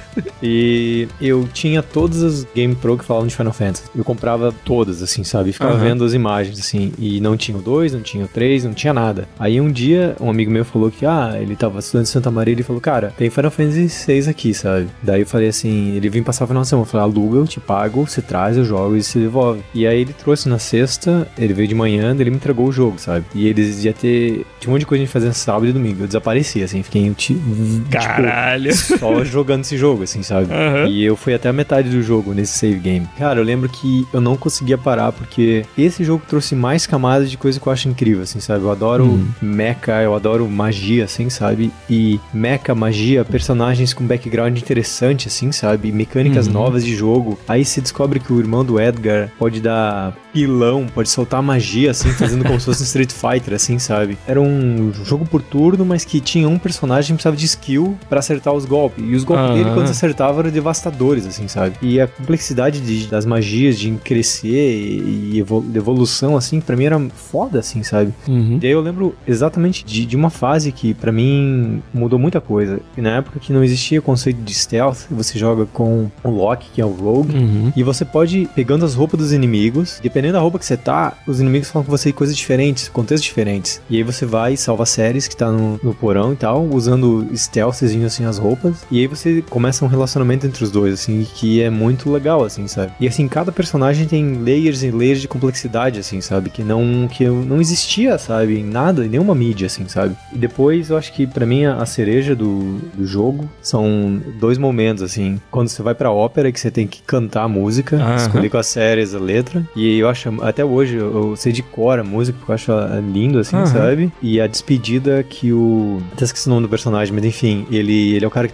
E eu tinha todas as Game Pro que falavam de Final Fantasy. Eu comprava todas, assim, sabe? E ficava uhum. vendo as imagens, assim. E não tinha o dois, não tinha o três, não tinha nada. Aí um dia, um amigo meu falou que, ah, ele tava estudando em Santa Maria, ele falou, cara, tem Final Fantasy seis aqui, sabe? Daí eu falei assim, ele vinha passar o final de semana. Eu falei, aluga, eu te pago, você traz, eu jogo e se devolve. E aí ele trouxe na sexta, ele veio de manhã, ele me entregou o jogo, sabe? E eles ia ter... Tinha um monte de coisa a gente fazer sábado e domingo. Eu desapareci, assim, fiquei... Tipo, caralho! Só jogando esse jogo, assim, sabe? Uhum. E eu fui até a metade do jogo nesse save game. Cara, eu lembro que eu não conseguia parar porque esse jogo trouxe mais camadas de coisa que eu acho incrível, assim, sabe? Eu adoro uhum. mecha, eu adoro magia, assim, sabe? E mecha, magia, personagens com background interessante, assim, sabe? E mecânicas uhum. novas de jogo. Aí você descobre que o irmão do Edgar pode dar pilão, pode soltar magia, assim, fazendo como se fosse um Street Fighter, assim, sabe? Era um jogo por turno, mas que tinha um personagem que precisava de skill pra acertar os golpes. E os golpes uhum. dele, quando você acertava, eram devastadores, assim, sabe? E a complexidade de, das magias, de crescer e, e evol- de evolução, assim, pra mim era foda, assim, sabe? Uhum. E aí eu lembro exatamente de, de uma fase que, pra mim, mudou muita coisa. E na época que não existia o conceito de stealth, você joga com o Loki, que é o Rogue, uhum. e você pode, pegando as roupas dos inimigos, dependendo da roupa que você tá, os inimigos falam com você coisas diferentes, contextos diferentes. E aí você vai e salva séries que tá no, no porão e tal, usando stealthzinho, assim, as roupas. E aí você começa um relacionamento entre os dois, assim, que é muito legal, assim, sabe? E assim, cada personagem tem layers e layers de complexidade, assim, sabe? Que não, que não existia, sabe? Em nada, em nenhuma mídia, assim, sabe? E depois, eu acho que pra mim a cereja do, do jogo são dois momentos, assim. Quando você vai pra ópera, que você tem que cantar a música, uhum. escolher com as séries a letra. E eu acho, até hoje, eu sei de cor a música, porque eu acho lindo, assim, uhum. sabe? E a despedida que o... até esqueci o nome do personagem, mas enfim, ele, ele é o cara que tem o, o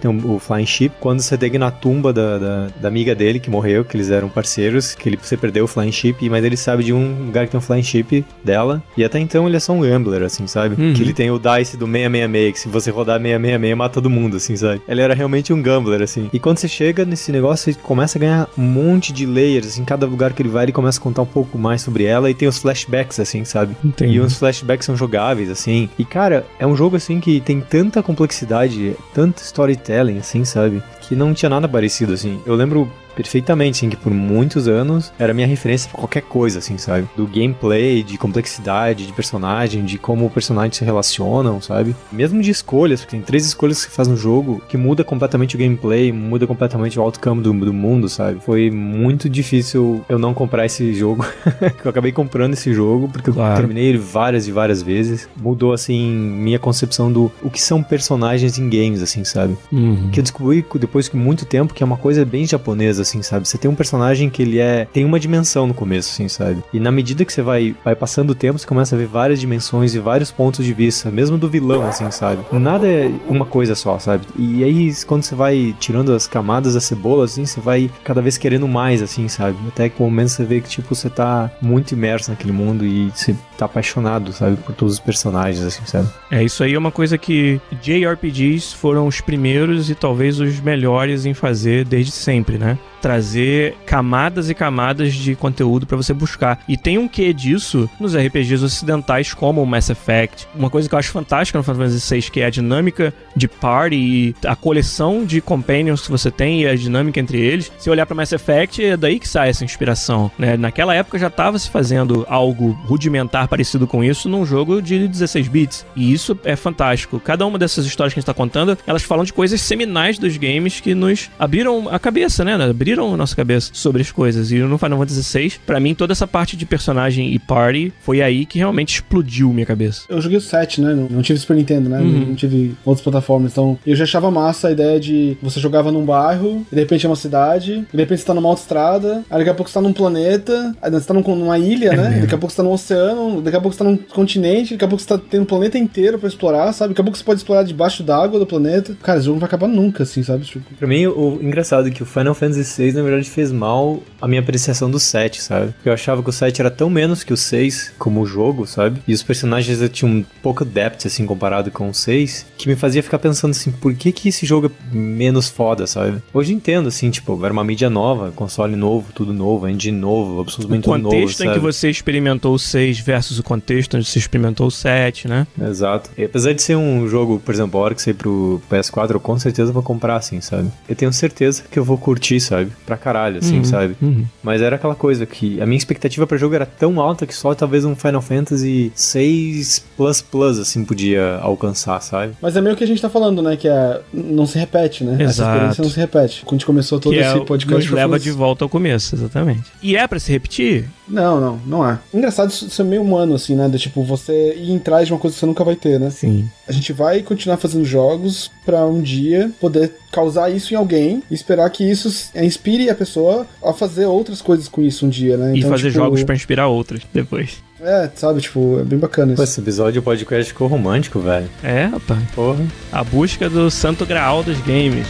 Flying Ship. Quando você tem na tumba da, da, da amiga dele que morreu, que eles eram parceiros, que ele, você perdeu o Flying Ship, mas ele sabe de um lugar que tem um Flying Ship dela. E até então ele é só um gambler, assim, sabe? Uhum. Que ele tem o dice do seiscentos e sessenta e seis, que se você rodar seiscentos e sessenta e seis, mata todo mundo, assim, sabe? Ele era realmente um gambler, assim. E quando você chega nesse negócio, você começa a ganhar um monte de layers, assim, cada lugar que ele vai, ele começa a contar um pouco mais sobre ela, e tem os flashbacks, assim, sabe? Entendi. E os flashbacks são jogáveis, assim. E, cara, é um jogo, assim, que tem tanta complexidade, tanto storytelling, assim, sabe? Que não tinha nada parecido, assim. Eu lembro perfeitamente, assim, que por muitos anos era minha referência pra qualquer coisa, assim, sabe? Do gameplay, de complexidade, de personagem, de como os personagens se relacionam, sabe? Mesmo de escolhas, porque tem três escolhas que você faz no jogo que muda completamente o gameplay, muda completamente o outcome do, do mundo, sabe? Foi muito difícil eu não comprar esse jogo. Eu acabei comprando esse jogo porque claro. Eu terminei ele várias e várias vezes. Mudou, assim, minha concepção do o que são personagens em games, assim, sabe? Uhum. Que eu descobri depois de muito tempo que é uma coisa bem japonesa, assim, sabe? Você tem um personagem que ele é... tem uma dimensão no começo, assim, sabe? E na medida que você vai, vai passando o tempo, você começa a ver várias dimensões e vários pontos de vista, mesmo do vilão, assim, sabe? Nada é uma coisa só, sabe? E aí, quando você vai tirando as camadas da cebola, assim, você vai cada vez querendo mais, assim, sabe? Até que no momento você vê que, tipo, você tá muito imerso naquele mundo e você tá apaixonado, sabe? Por todos os personagens, assim, sabe? É, isso aí é uma coisa que J R P Gs foram os primeiros e talvez os melhores em fazer desde sempre, né? Trazer camadas e camadas de conteúdo pra você buscar. E tem um quê disso nos R P Gs ocidentais como o Mass Effect. Uma coisa que eu acho fantástica no Final Fantasy seis, que é a dinâmica de party e a coleção de companions que você tem e a dinâmica entre eles. Se olhar pra Mass Effect, é daí que sai essa inspiração, né? Naquela época já tava se fazendo algo rudimentar parecido com isso num jogo de dezesseis bits. E isso é fantástico. Cada uma dessas histórias que a gente tá contando, elas falam de coisas seminais dos games que nos abriram a cabeça, né? Abriram a nossa cabeça sobre as coisas. E no Final Fantasy seis, pra mim, toda essa parte de personagem e party foi aí que realmente explodiu minha cabeça. Eu joguei o sete, né? Não, não tive Super Nintendo, né? Uhum. Não tive outras plataformas. Então, eu já achava massa a ideia de você jogava num bairro, e de repente é uma cidade, e de repente você tá numa autoestrada, aí daqui a pouco você tá num planeta, aí você tá num, numa ilha, é né? Mesmo. Daqui a pouco você tá num oceano, daqui a pouco você tá num continente, daqui a pouco você tá tendo o planeta inteiro pra explorar, sabe? Daqui a pouco você pode explorar debaixo d'água do planeta. Cara, esse jogo não vai acabar nunca, assim, sabe? Tipo... Pra mim, o engraçado é que o Final Fantasy seis, na verdade, fez mal a minha apreciação do sete, sabe? Porque eu achava que o sete era tão menos que o seis como jogo, sabe? E os personagens tinham pouco depth, assim, comparado com o seis, que me fazia ficar pensando assim, por que que esse jogo é menos foda, sabe? Hoje eu entendo, assim, tipo, era uma mídia nova, console novo, tudo novo, engine novo, absolutamente tudo novo, o contexto em que você experimentou o seis versus o contexto onde você experimentou o sete, né? Exato. E apesar de ser um jogo, por exemplo, a hora que sair pro P S quatro, eu com certeza vou comprar, assim, sabe? Eu tenho certeza que eu vou curtir, sabe? Pra caralho, assim, uhum, sabe? Uhum. Mas era aquela coisa que a minha expectativa pra jogo era tão alta que só talvez um Final Fantasy seis plus plus, assim, podia alcançar, sabe? Mas é meio que a gente tá falando, né? Que é... não se repete, né? Exato. Essa experiência não se repete. Quando a gente começou todo que esse é, podcast... nos leva de volta ao começo, exatamente. E é pra se repetir? Não, não, não é. Engraçado isso é meio humano, assim, né? De, tipo, você ir em trás de uma coisa que você nunca vai ter, né? Sim. A gente vai continuar fazendo jogos pra um dia poder causar isso em alguém e esperar que isso inspire a pessoa a fazer outras coisas com isso um dia, né? Então, e fazer tipo... jogos pra inspirar outras depois. É, sabe, tipo, é bem bacana isso. Pô, esse episódio do podcast ficou romântico, velho. É, rapaz. Porra. A busca do santo graal dos games.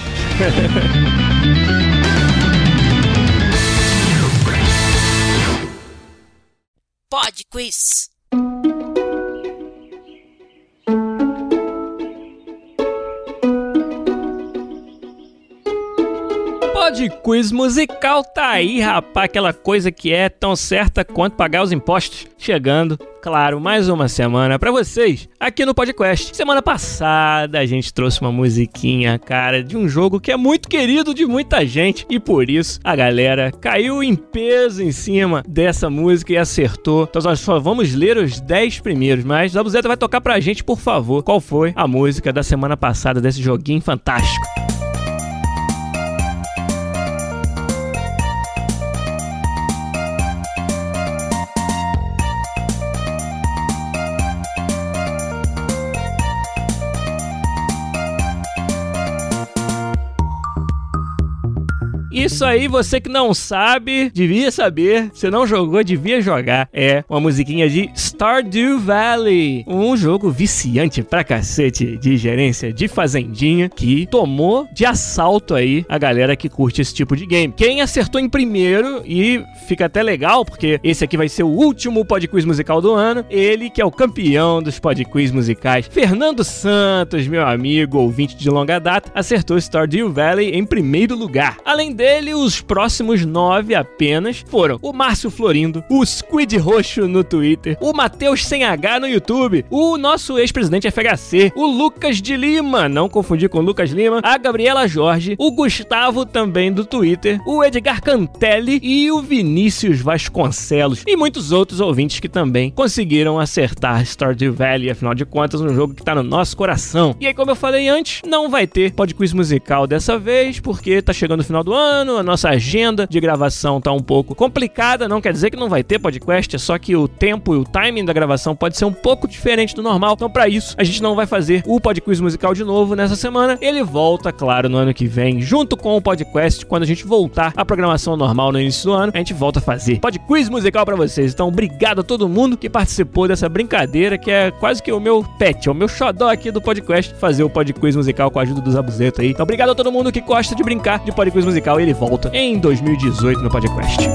Pod Quiz. Pod Quiz musical tá aí, rapaz, aquela coisa que é tão certa quanto pagar os impostos. Chegando, claro, mais uma semana pra vocês aqui no podcast. Semana passada a gente trouxe uma musiquinha, cara, de um jogo que é muito querido de muita gente e por isso a galera caiu em peso em cima dessa música e acertou. Então nós só vamos ler os dez primeiros, mas o Zabuzeta vai tocar pra gente, por favor, qual foi a música da semana passada desse joguinho fantástico. E isso aí, você que não sabe, devia saber. Se não jogou, devia jogar. É uma musiquinha de Stardew Valley, um jogo viciante pra cacete de gerência de fazendinha que tomou de assalto aí a galera que curte esse tipo de game. Quem acertou em primeiro, e fica até legal, porque esse aqui vai ser o último podquiz musical do ano, ele que é o campeão dos podquiz musicais, Fernando Santos, meu amigo, ouvinte de longa data, acertou Stardew Valley em primeiro lugar. Além dele, os próximos nove apenas foram o Márcio Florindo, o Squid Roxo no Twitter, o Matheus Sem H no YouTube, o nosso ex-presidente F H C, o Lucas de Lima, não confundir com o Lucas Lima, a Gabriela Jorge, o Gustavo também do Twitter, o Edgar Cantelli e o Vinícius Vasconcelos e muitos outros ouvintes que também conseguiram acertar Stardew Valley, afinal de contas um jogo que tá no nosso coração. E aí, como eu falei antes, não vai ter podquiz musical dessa vez, porque tá chegando o final do ano, a nossa agenda de gravação tá um pouco complicada, não quer dizer que não vai ter podcast, é só que o tempo e o timing da gravação pode ser um pouco diferente do normal, então pra isso a gente não vai fazer o podquiz musical de novo nessa semana. Ele volta, claro, no ano que vem, junto com o podcast, quando a gente voltar à programação normal no início do ano, a gente volta a fazer podquiz musical pra vocês. Então, obrigado a todo mundo que participou dessa brincadeira, que é quase que o meu pet, é o meu xodó aqui do podcast, fazer o podquiz musical com a ajuda dos abuzetos aí. Então, obrigado a todo mundo que gosta de brincar de podquiz musical, e ele volta em dois mil e dezoito no podcast.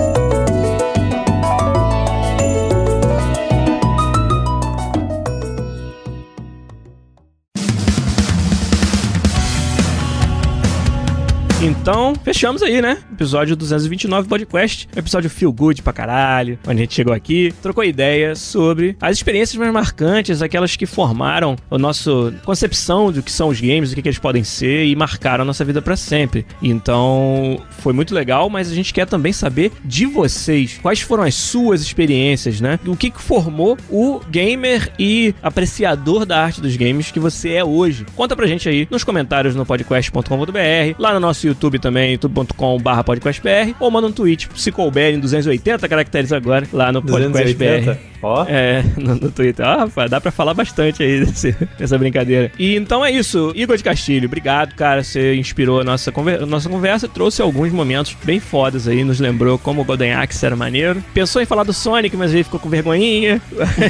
Então, fechamos aí, né? Episódio duzentos e vinte e nove do podcast. Um episódio feel good pra caralho, onde a gente chegou aqui, trocou ideia sobre as experiências mais marcantes, aquelas que formaram a nossa concepção do que são os games, do que, que eles podem ser e marcaram a nossa vida pra sempre. Então, foi muito legal, mas a gente quer também saber de vocês, quais foram as suas experiências, né? O que, que formou o gamer e apreciador da arte dos games que você é hoje. Conta pra gente aí nos comentários no podcast ponto com ponto b r, lá no nosso YouTube também, youtube ponto com barra podcast b r, ou manda um tweet, se couber, em duzentos e oitenta caracteres agora, lá no podcast B R. Ó. É, no, no Twitter. Ó, rapaz, dá pra falar bastante aí desse, dessa brincadeira. E então é isso. Igor de Castilho, obrigado, cara. Você inspirou a nossa, conver- a nossa conversa, trouxe alguns momentos bem fodas aí, nos lembrou como o Golden Axe era maneiro. Pensou em falar do Sonic, mas aí ficou com vergonhinha.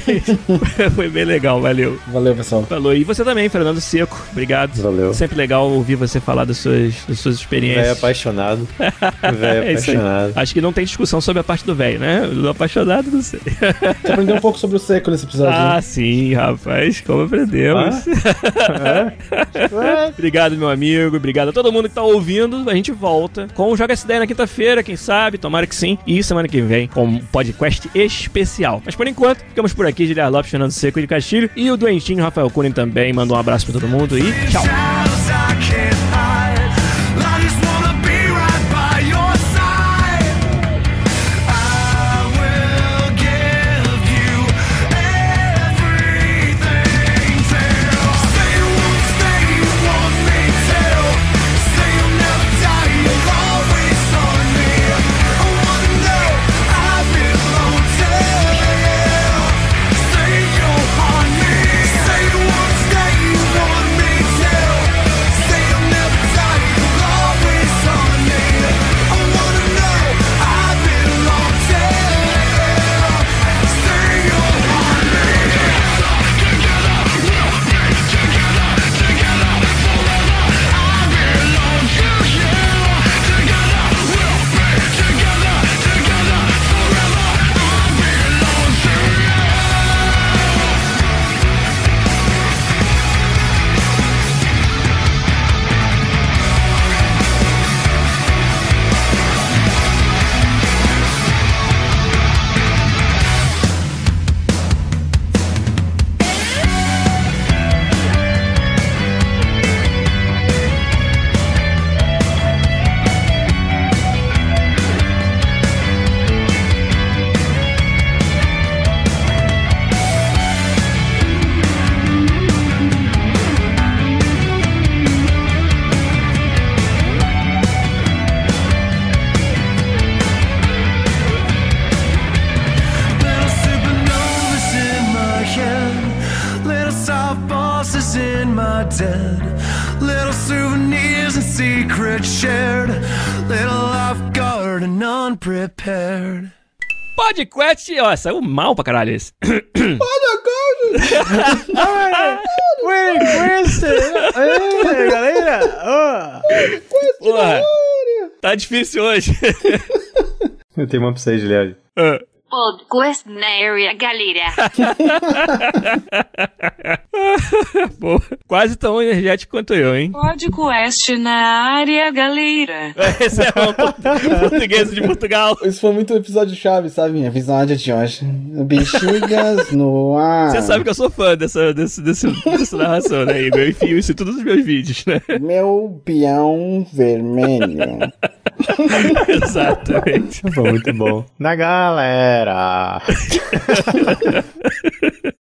Foi bem legal, valeu. Valeu, pessoal. Falou. E você também, Fernando Seco, obrigado. Valeu. Sempre legal ouvir você falar das suas, das suas experiências. Velho apaixonado. Velho É isso aí. apaixonado. Acho que não tem discussão sobre a parte do velho, né? Do apaixonado, não sei. Você aprendeu um pouco sobre o Seco nesse episódio. Ah, né? sim, rapaz, como aprendemos. Ah? É? Obrigado, meu amigo, obrigado a todo mundo que tá ouvindo. A gente volta com o Joga essa Ideia na quinta-feira, quem sabe, tomara que sim. E semana que vem com um podcast especial. Mas por enquanto, ficamos por aqui, Giliar Lopes, Fernando Seco e de Castilho. E o doentinho Rafael Kunin também mandou um abraço pra todo mundo e tchau. in my den. Little souvenirs a secret shared, little off guard and unprepared. Podcast, ó, saiu mal pra caralho esse. Ué, conhece! Ei, galera! Oh. Porra, tá difícil hoje. Eu tenho uma pra você, Juliane. Ah. Podcast na área, galera. Pô, quase tão energético quanto eu, hein? Podcast na área, galera. Esse é o português de Portugal. Isso foi muito episódio chave, sabe? Episódio de hoje. Bexigas no ar. Você sabe que eu sou fã dessa, desse, desse, dessa narração, né, Igor? Eu enfio isso em todos os meus vídeos, né? Meu peão vermelho. Exatamente. Foi muito bom. Na galera.